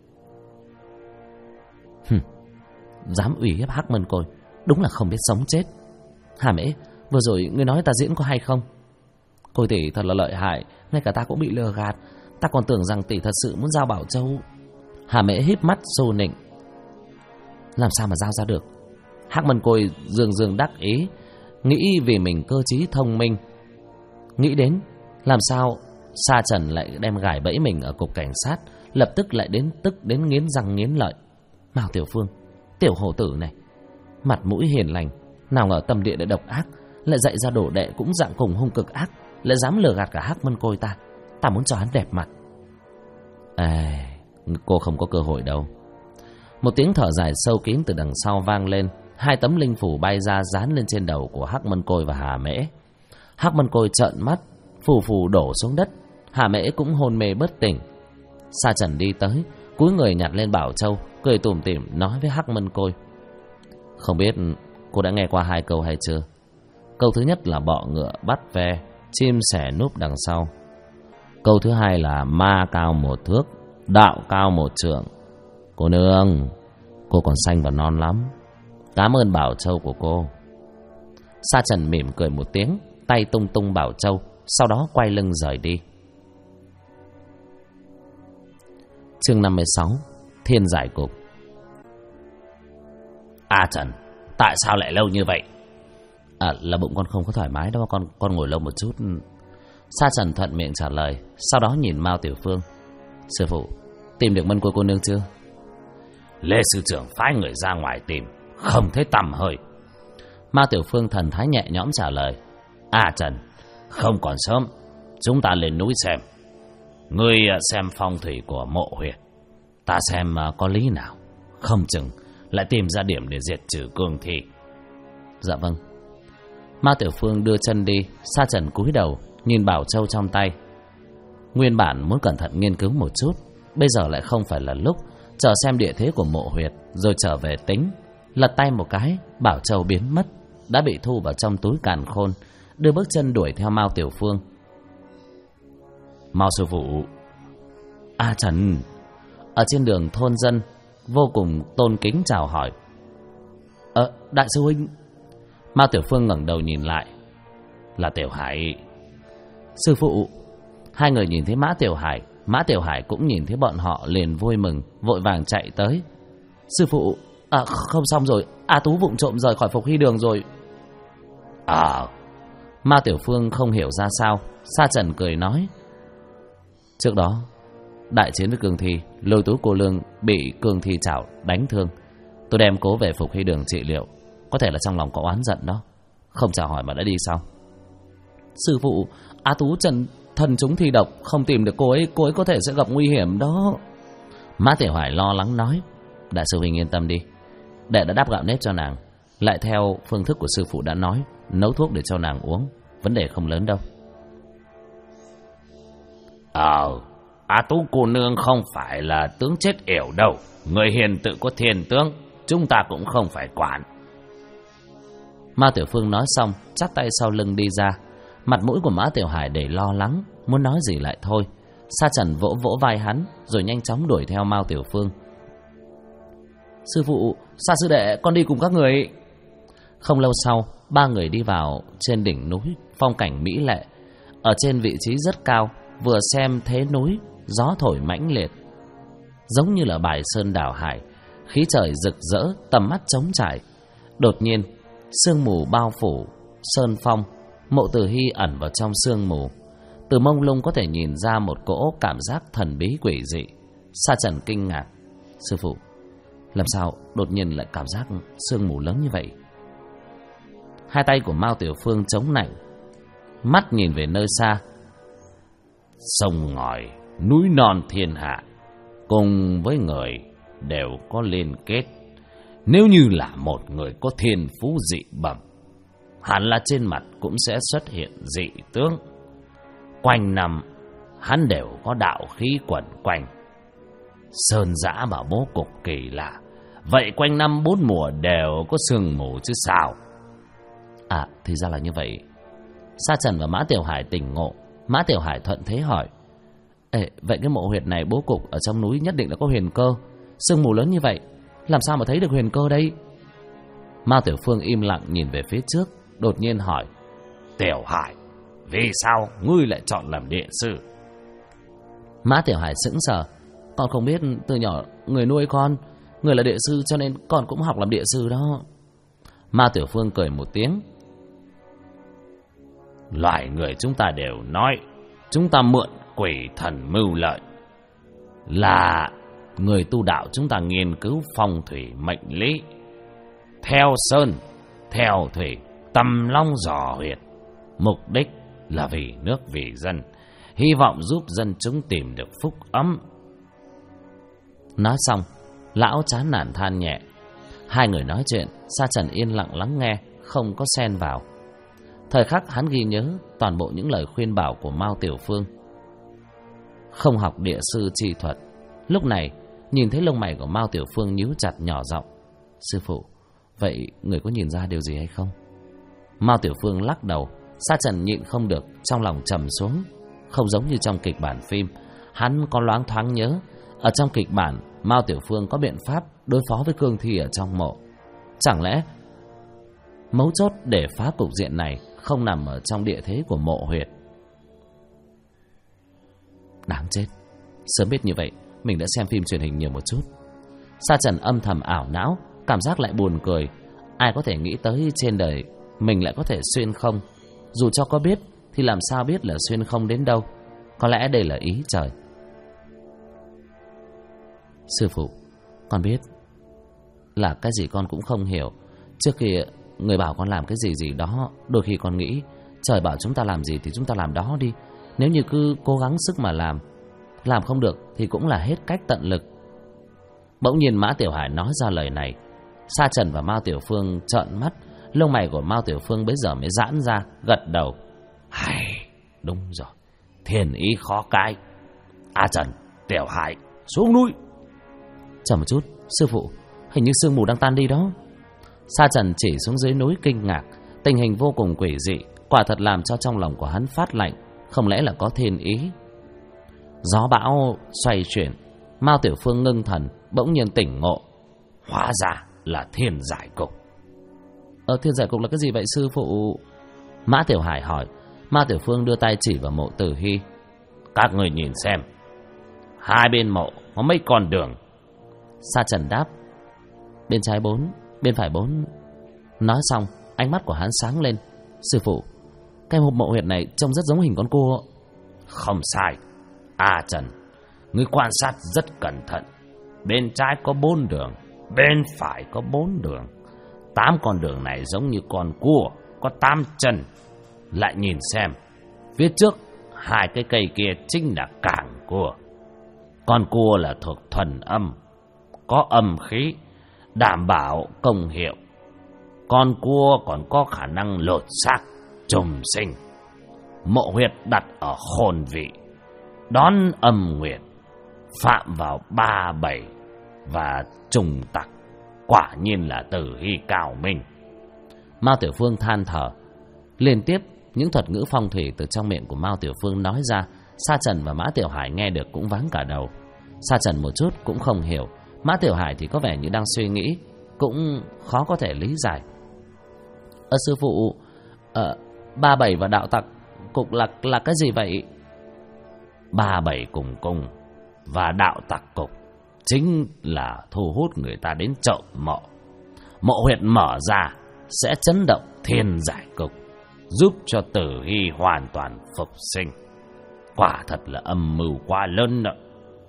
A: Dám ủy hiếp Hắc Mân Côi, đúng là không biết sống chết. Hà Mễ, vừa rồi ngươi nói ta diễn có hay không? Côi tỷ thật là lợi hại, ngay cả ta cũng bị lừa gạt. Ta còn tưởng rằng tỷ thật sự muốn giao bảo châu. Hà Mễ híp mắt xô nịnh: làm sao mà giao ra được? Hắc Mân Côi dương đắc ý, nghĩ vì mình cơ trí thông minh, nghĩ đến làm sao Sa Trần lại đem gài bẫy mình ở cục cảnh sát, lập tức lại đến nghiến răng nghiến lợi. Mao Tiểu Phương, tiểu hổ tử này, mặt mũi hiền lành, nào ngờ tâm địa lại độc ác, lại dạy ra đồ đệ cũng dạng cùng hung cực ác, lại dám lừa gạt cả Hắc Mân Côi ta. Ta muốn cho hắn đẹp mặt. Cô không có cơ hội đâu. Một tiếng thở dài sâu kín từ đằng sau vang lên, hai tấm linh phủ bay ra dán lên trên đầu của Hắc Mân Côi và Hà Mễ. Hắc Mân Côi trợn mắt, phù phù đổ xuống đất. Hà Mễ cũng hôn mê bất tỉnh. Sa Trần đi tới, cúi người nhặt lên bảo châu, cười tủm tỉm nói với Hắc Mân Côi: không biết cô đã nghe qua hai câu hay chưa? Câu thứ nhất là bọ ngựa bắt ve, chim sẻ núp đằng sau. Câu thứ hai là ma cao một thước, đạo cao một trượng. Cô nương, cô còn xanh và non lắm. Cảm ơn bảo châu của cô. Sa Trần mỉm cười một tiếng, tay tung tung bảo châu, sau đó quay lưng rời đi. Chương 56: Thiên giải cục.
B: Trần, tại sao lại lâu như vậy?
A: Là bụng con không có thoải mái đâu, con ngồi lâu một chút. Sa Trần thuận miệng trả lời, sau đó nhìn Mao Tiểu Phương: sư phụ, tìm được Mân Côi cô nương chưa?
B: Lê sư trưởng phái người ra ngoài tìm, không thấy tăm hơi.
A: Mao Tiểu Phương thần thái nhẹ nhõm trả lời:
B: Trần, không còn sớm, chúng ta lên núi xem. Ngươi xem phong thủy của mộ huyệt, ta xem có lý nào, không chừng lại tìm ra điểm để diệt trừ cương thi.
A: Dạ vâng. Mao Tiểu Phương đưa chân đi. Sa Trần cúi đầu nhìn bảo châu trong tay. Nguyên bản muốn cẩn thận nghiên cứu một chút, bây giờ lại không phải là lúc, chờ xem địa thế của mộ huyệt rồi trở về tính. Lật tay một cái, bảo châu biến mất, đã bị thu vào trong túi càn khôn, đưa bước chân đuổi theo Mao Tiểu Phương.
B: Mao sư phụ.
A: Trần. Ở trên đường thôn dân vô cùng tôn kính chào hỏi. Đại sư huynh. Mao Tiểu Phương ngẩng đầu nhìn lại.
B: Là Tiểu Hải.
A: Sư phụ. Hai người nhìn thấy Mã Tiểu Hải cũng nhìn thấy bọn họ, liền vui mừng, vội vàng chạy tới. Sư phụ, không xong rồi, A Tú vụng trộm rời khỏi Phục Hy Đường rồi. Mao Tiểu Phương không hiểu ra sao. Sa Trần cười nói: trước đó đại chiến với cương thi, Lôi Tú cô lương bị cương thi chảo đánh thương, tôi đem cố về Phục Hy Đường trị liệu. Có thể là trong lòng có oán giận đó, không chào hỏi mà đã đi sao? Sư phụ, A Tú thân chúng thi độc, không tìm được cô ấy có thể sẽ gặp nguy hiểm đó. Mã Tiểu Hải lo lắng nói. Đại sư huynh yên tâm đi, đệ đã đắp gạo nếp cho nàng, lại theo phương thức của sư phụ đã nói, nấu thuốc để cho nàng uống, vấn đề không lớn đâu.
B: Tú cô nương không phải là tướng chết yểu đâu, người hiền tự có thiên tướng, chúng ta cũng không phải quản.
A: Mao Tiểu Phương nói xong, chắp tay sau lưng đi ra. Mặt mũi của Mã Tiểu Hải đầy lo lắng, muốn nói gì lại thôi. Sa Trần vỗ vỗ vai hắn, rồi nhanh chóng đuổi theo Mao Tiểu Phương. Sư phụ, Sa sư đệ, con đi cùng các người. Không lâu sau, ba người đi vào trên đỉnh núi, phong cảnh mỹ lệ. Ở trên vị trí rất cao, vừa xem thế núi, gió thổi mãnh liệt, giống như là bài sơn đảo hải, khí trời rực rỡ, tầm mắt trống trải. Đột nhiên, sương mù bao phủ sơn phong, Mộ Tử Hy ẩn vào trong sương mù. Từ mông lung có thể nhìn ra một cỗ cảm giác thần bí quỷ dị. Sa Trần kinh ngạc. Sư phụ, làm sao đột nhiên lại cảm giác sương mù lớn như vậy? Hai tay của Mao Tiểu Phương chống nạnh, mắt nhìn về nơi xa.
B: Sông ngòi, núi non thiên hạ, cùng với người đều có liên kết. Nếu như là một người có thiên phú dị bẩm, hẳn là trên mặt cũng sẽ xuất hiện dị tướng. Quanh năm hắn đều có đạo khí quẩn quanh. Sơn dã bảo bố cục kỳ lạ, vậy quanh năm bốn mùa đều có sương mù chứ sao?
A: Thì ra là như vậy. Sa Trần và Mã Tiểu Hải tỉnh ngộ. Mã Tiểu Hải thuận thế hỏi. Vậy cái mộ huyệt này bố cục ở trong núi nhất định là có huyền cơ. Sương mù lớn như vậy, làm sao mà thấy được huyền cơ đây? Mao Tiểu Phương im lặng nhìn về phía trước, đột nhiên hỏi.
B: Tiểu Hải, vì sao ngươi lại chọn làm địa sư?
A: Mã Tiểu Hải sững sờ. Con không biết, từ nhỏ người nuôi con, người là địa sư, cho nên con cũng học làm địa sư đó. Mao Tiểu Phương cười một tiếng.
B: Loài người chúng ta đều nói chúng ta mượn quỷ thần mưu lợi. Là người tu đạo chúng ta nghiên cứu phong thủy mệnh lý, theo sơn, theo thủy, tầm long dò huyệt. Mục đích là vì nước vì dân, hy vọng giúp dân chúng tìm được phúc ấm.
A: Nói xong, lão chán nản than nhẹ. Hai người nói chuyện, Sa Trần yên lặng lắng nghe, không có xen vào. Thời khắc hắn ghi nhớ toàn bộ những lời khuyên bảo của Mao Tiểu Phương. Không học địa sư chi thuật. Lúc này nhìn thấy lông mày của Mao Tiểu Phương nhíu chặt, nhỏ giọng. Sư phụ, vậy người có nhìn ra điều gì hay không? Mao Tiểu Phương lắc đầu. Sa Trần nhịn không được, trong lòng trầm xuống. Không giống như trong kịch bản phim, hắn có loáng thoáng nhớ ở trong kịch bản Mao Tiểu Phương có biện pháp đối phó với cương thi ở trong mộ. Chẳng lẽ mấu chốt để phá cục diện này không nằm ở trong địa thế của mộ huyệt? Đáng chết, sớm biết như vậy mình đã xem phim truyền hình nhiều một chút. Sa Trần âm thầm ảo não, cảm giác lại buồn cười. Ai có thể nghĩ tới trên đời mình lại có thể xuyên không? Dù cho có biết thì làm sao biết là xuyên không đến đâu? Có lẽ đây là ý trời. Sư phụ, con biết là cái gì con cũng không hiểu. Trước kia người bảo con làm cái gì đó, đôi khi con nghĩ trời bảo chúng ta làm gì thì chúng ta làm đó đi. Nếu như cứ cố gắng sức mà làm không được thì cũng là hết cách tận lực. Bỗng nhiên Mã Tiểu Hải nói ra lời này. Sa Trần và Mao Tiểu Phương trợn mắt. Lông mày của Mao Tiểu Phương bây giờ mới giãn ra, gật đầu.
B: Đúng rồi, thiên ý khó cãi. Trần, Tiểu Hải, xuống núi.
A: Chờ một chút, sư phụ, hình như sương mù đang tan đi đó. Sa Trần chỉ xuống dưới núi kinh ngạc. Tình hình vô cùng quỷ dị, quả thật làm cho trong lòng của hắn phát lạnh. Không lẽ là có thiên ý? Gió bão xoay chuyển. Mao Tiểu Phương ngưng thần, bỗng nhiên tỉnh ngộ.
B: Hóa ra là thiên giải cục.
A: Thiên giải cục là cái gì vậy sư phụ? Mã Tiểu Hải hỏi. Mao Tiểu Phương đưa tay chỉ vào mộ Tử Hy.
B: Các người nhìn xem, hai bên mộ có mấy con đường.
A: Sa Trần đáp. Bên trái 4, bên phải 4. Nói xong, ánh mắt của hắn sáng lên. Sư phụ, cái hộp mộ huyệt này trông rất giống hình con cua.
B: Không sai. Trần, ngươi quan sát rất cẩn thận. Bên trái có 4 đường, bên phải có 4 đường. 8 con đường này giống như con cua, có 8 chân. Lại nhìn xem, phía trước hai cái cây kia chính là cảng cua. Con cua là thuộc thuần âm, có âm khí, đảm bảo công hiệu. Con cua còn có khả năng lột xác, trùng sinh. Mộ huyệt đặt ở khôn vị, đón âm nguyệt, phạm vào 37 và trùng tặc, quả nhiên là tử hy cao minh.
A: Mao Tiểu Phương than thở. Liên tiếp những thuật ngữ phong thủy từ trong miệng của Mao Tiểu Phương nói ra, Sa Trần và Mã Tiểu Hải nghe được cũng váng cả đầu. Sa Trần một chút cũng không hiểu, Mã Tiểu Hải thì có vẻ như đang suy nghĩ, cũng khó có thể lý giải. Sư phụ, 37 và đạo tặc cục là cái gì vậy?
B: 37 cùng cung và đạo tặc cục chính là thu hút người ta đến trộm mộ. Mộ huyệt mở ra sẽ chấn động thiên giải cục, giúp cho tử hy hoàn toàn phục sinh. Quả thật là âm mưu quá lớn đó.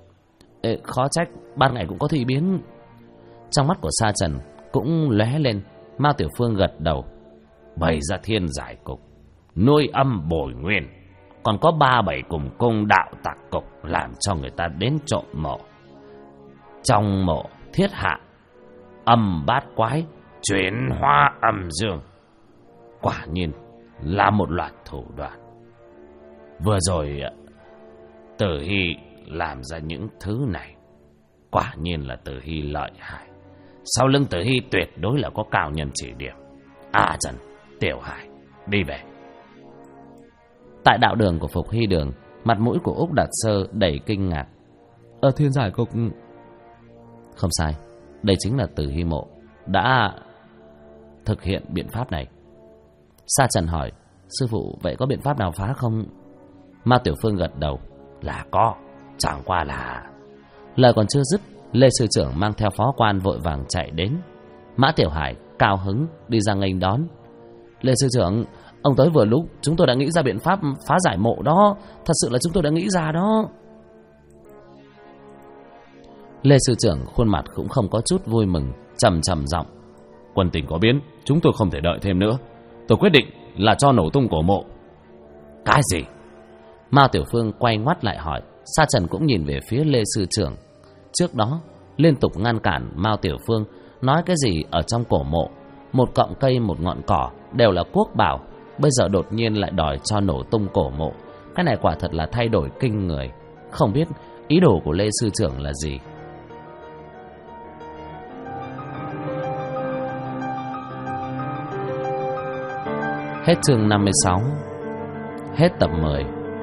A: Khó trách ban ngày cũng có thị biến. Trong mắt của Sa Trần cũng lóe lên. Mao Tiểu Phương gật đầu.
B: Bày ra thiên giải cục, nuôi âm bồi nguyên, còn có 37 cùng cung đạo tặc cục làm cho người ta đến trộm mộ. Trong mộ thiết hạ âm bát quái, chuyển hóa âm dương, quả nhiên là một loạt thủ đoạn. Vừa rồi Tử Hy làm ra những thứ này, quả nhiên là Tử Hy lợi hại. Sau lưng Tử Hy tuyệt đối là có cao nhân chỉ điểm. Trần, Tiểu Hải, đi về.
A: Tại đạo đường của Phục Hy Đường, mặt mũi của Úc Đạt Sơ đầy kinh ngạc.
C: Thiên giải cục...
A: Không sai, đây chính là Tử Hy mộ đã thực hiện biện pháp này. Sa Trần hỏi, sư phụ vậy có biện pháp nào phá không? Mao Tiểu Phương gật đầu,
B: là có, chẳng qua là...
A: Lời còn chưa dứt, Lê sư trưởng mang theo phó quan vội vàng chạy đến. Mã Tiểu Hải cao hứng đi ra nghênh đón. Lê sư trưởng, ông tới vừa lúc, chúng tôi đã nghĩ ra biện pháp phá giải mộ đó. Thật sự là chúng tôi đã nghĩ ra đó. Lê sư trưởng khuôn mặt cũng không có chút vui mừng, trầm giọng.
C: Quân tình có biến, chúng tôi không thể đợi thêm nữa. Tôi quyết định là cho nổ tung cổ mộ.
B: Cái gì?
A: Mao Tiểu Phương quay ngoắt lại hỏi. Sa Trần cũng nhìn về phía Lê sư trưởng. Trước đó liên tục ngăn cản Mao Tiểu Phương nói cái gì ở trong cổ mộ, một cọng cây một ngọn cỏ đều là quốc bảo, bây giờ đột nhiên lại đòi cho nổ tung cổ mộ. Cái này quả thật là thay đổi kinh người. Không biết ý đồ của Lê sư trưởng là gì. Hết chương 56. Hết tập 10.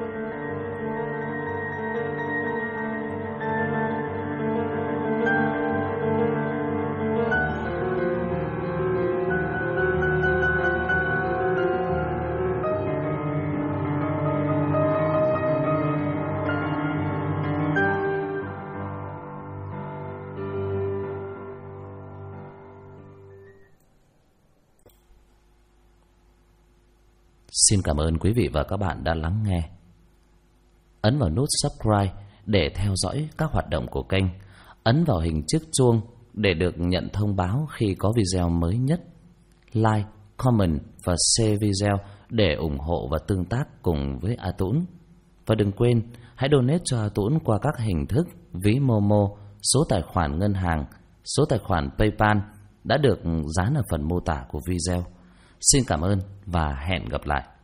A: Xin cảm ơn quý vị và các bạn đã lắng nghe. Ấn vào nút subscribe để theo dõi các hoạt động của kênh. Ấn vào hình chiếc chuông để được nhận thông báo khi có video mới nhất. Like, comment và share video để ủng hộ và tương tác cùng với A Tũng. Và đừng quên, hãy donate cho A Tũng qua các hình thức ví Momo, số tài khoản ngân hàng, số tài khoản PayPal đã được dán ở phần mô tả của video. Xin cảm ơn và hẹn gặp lại.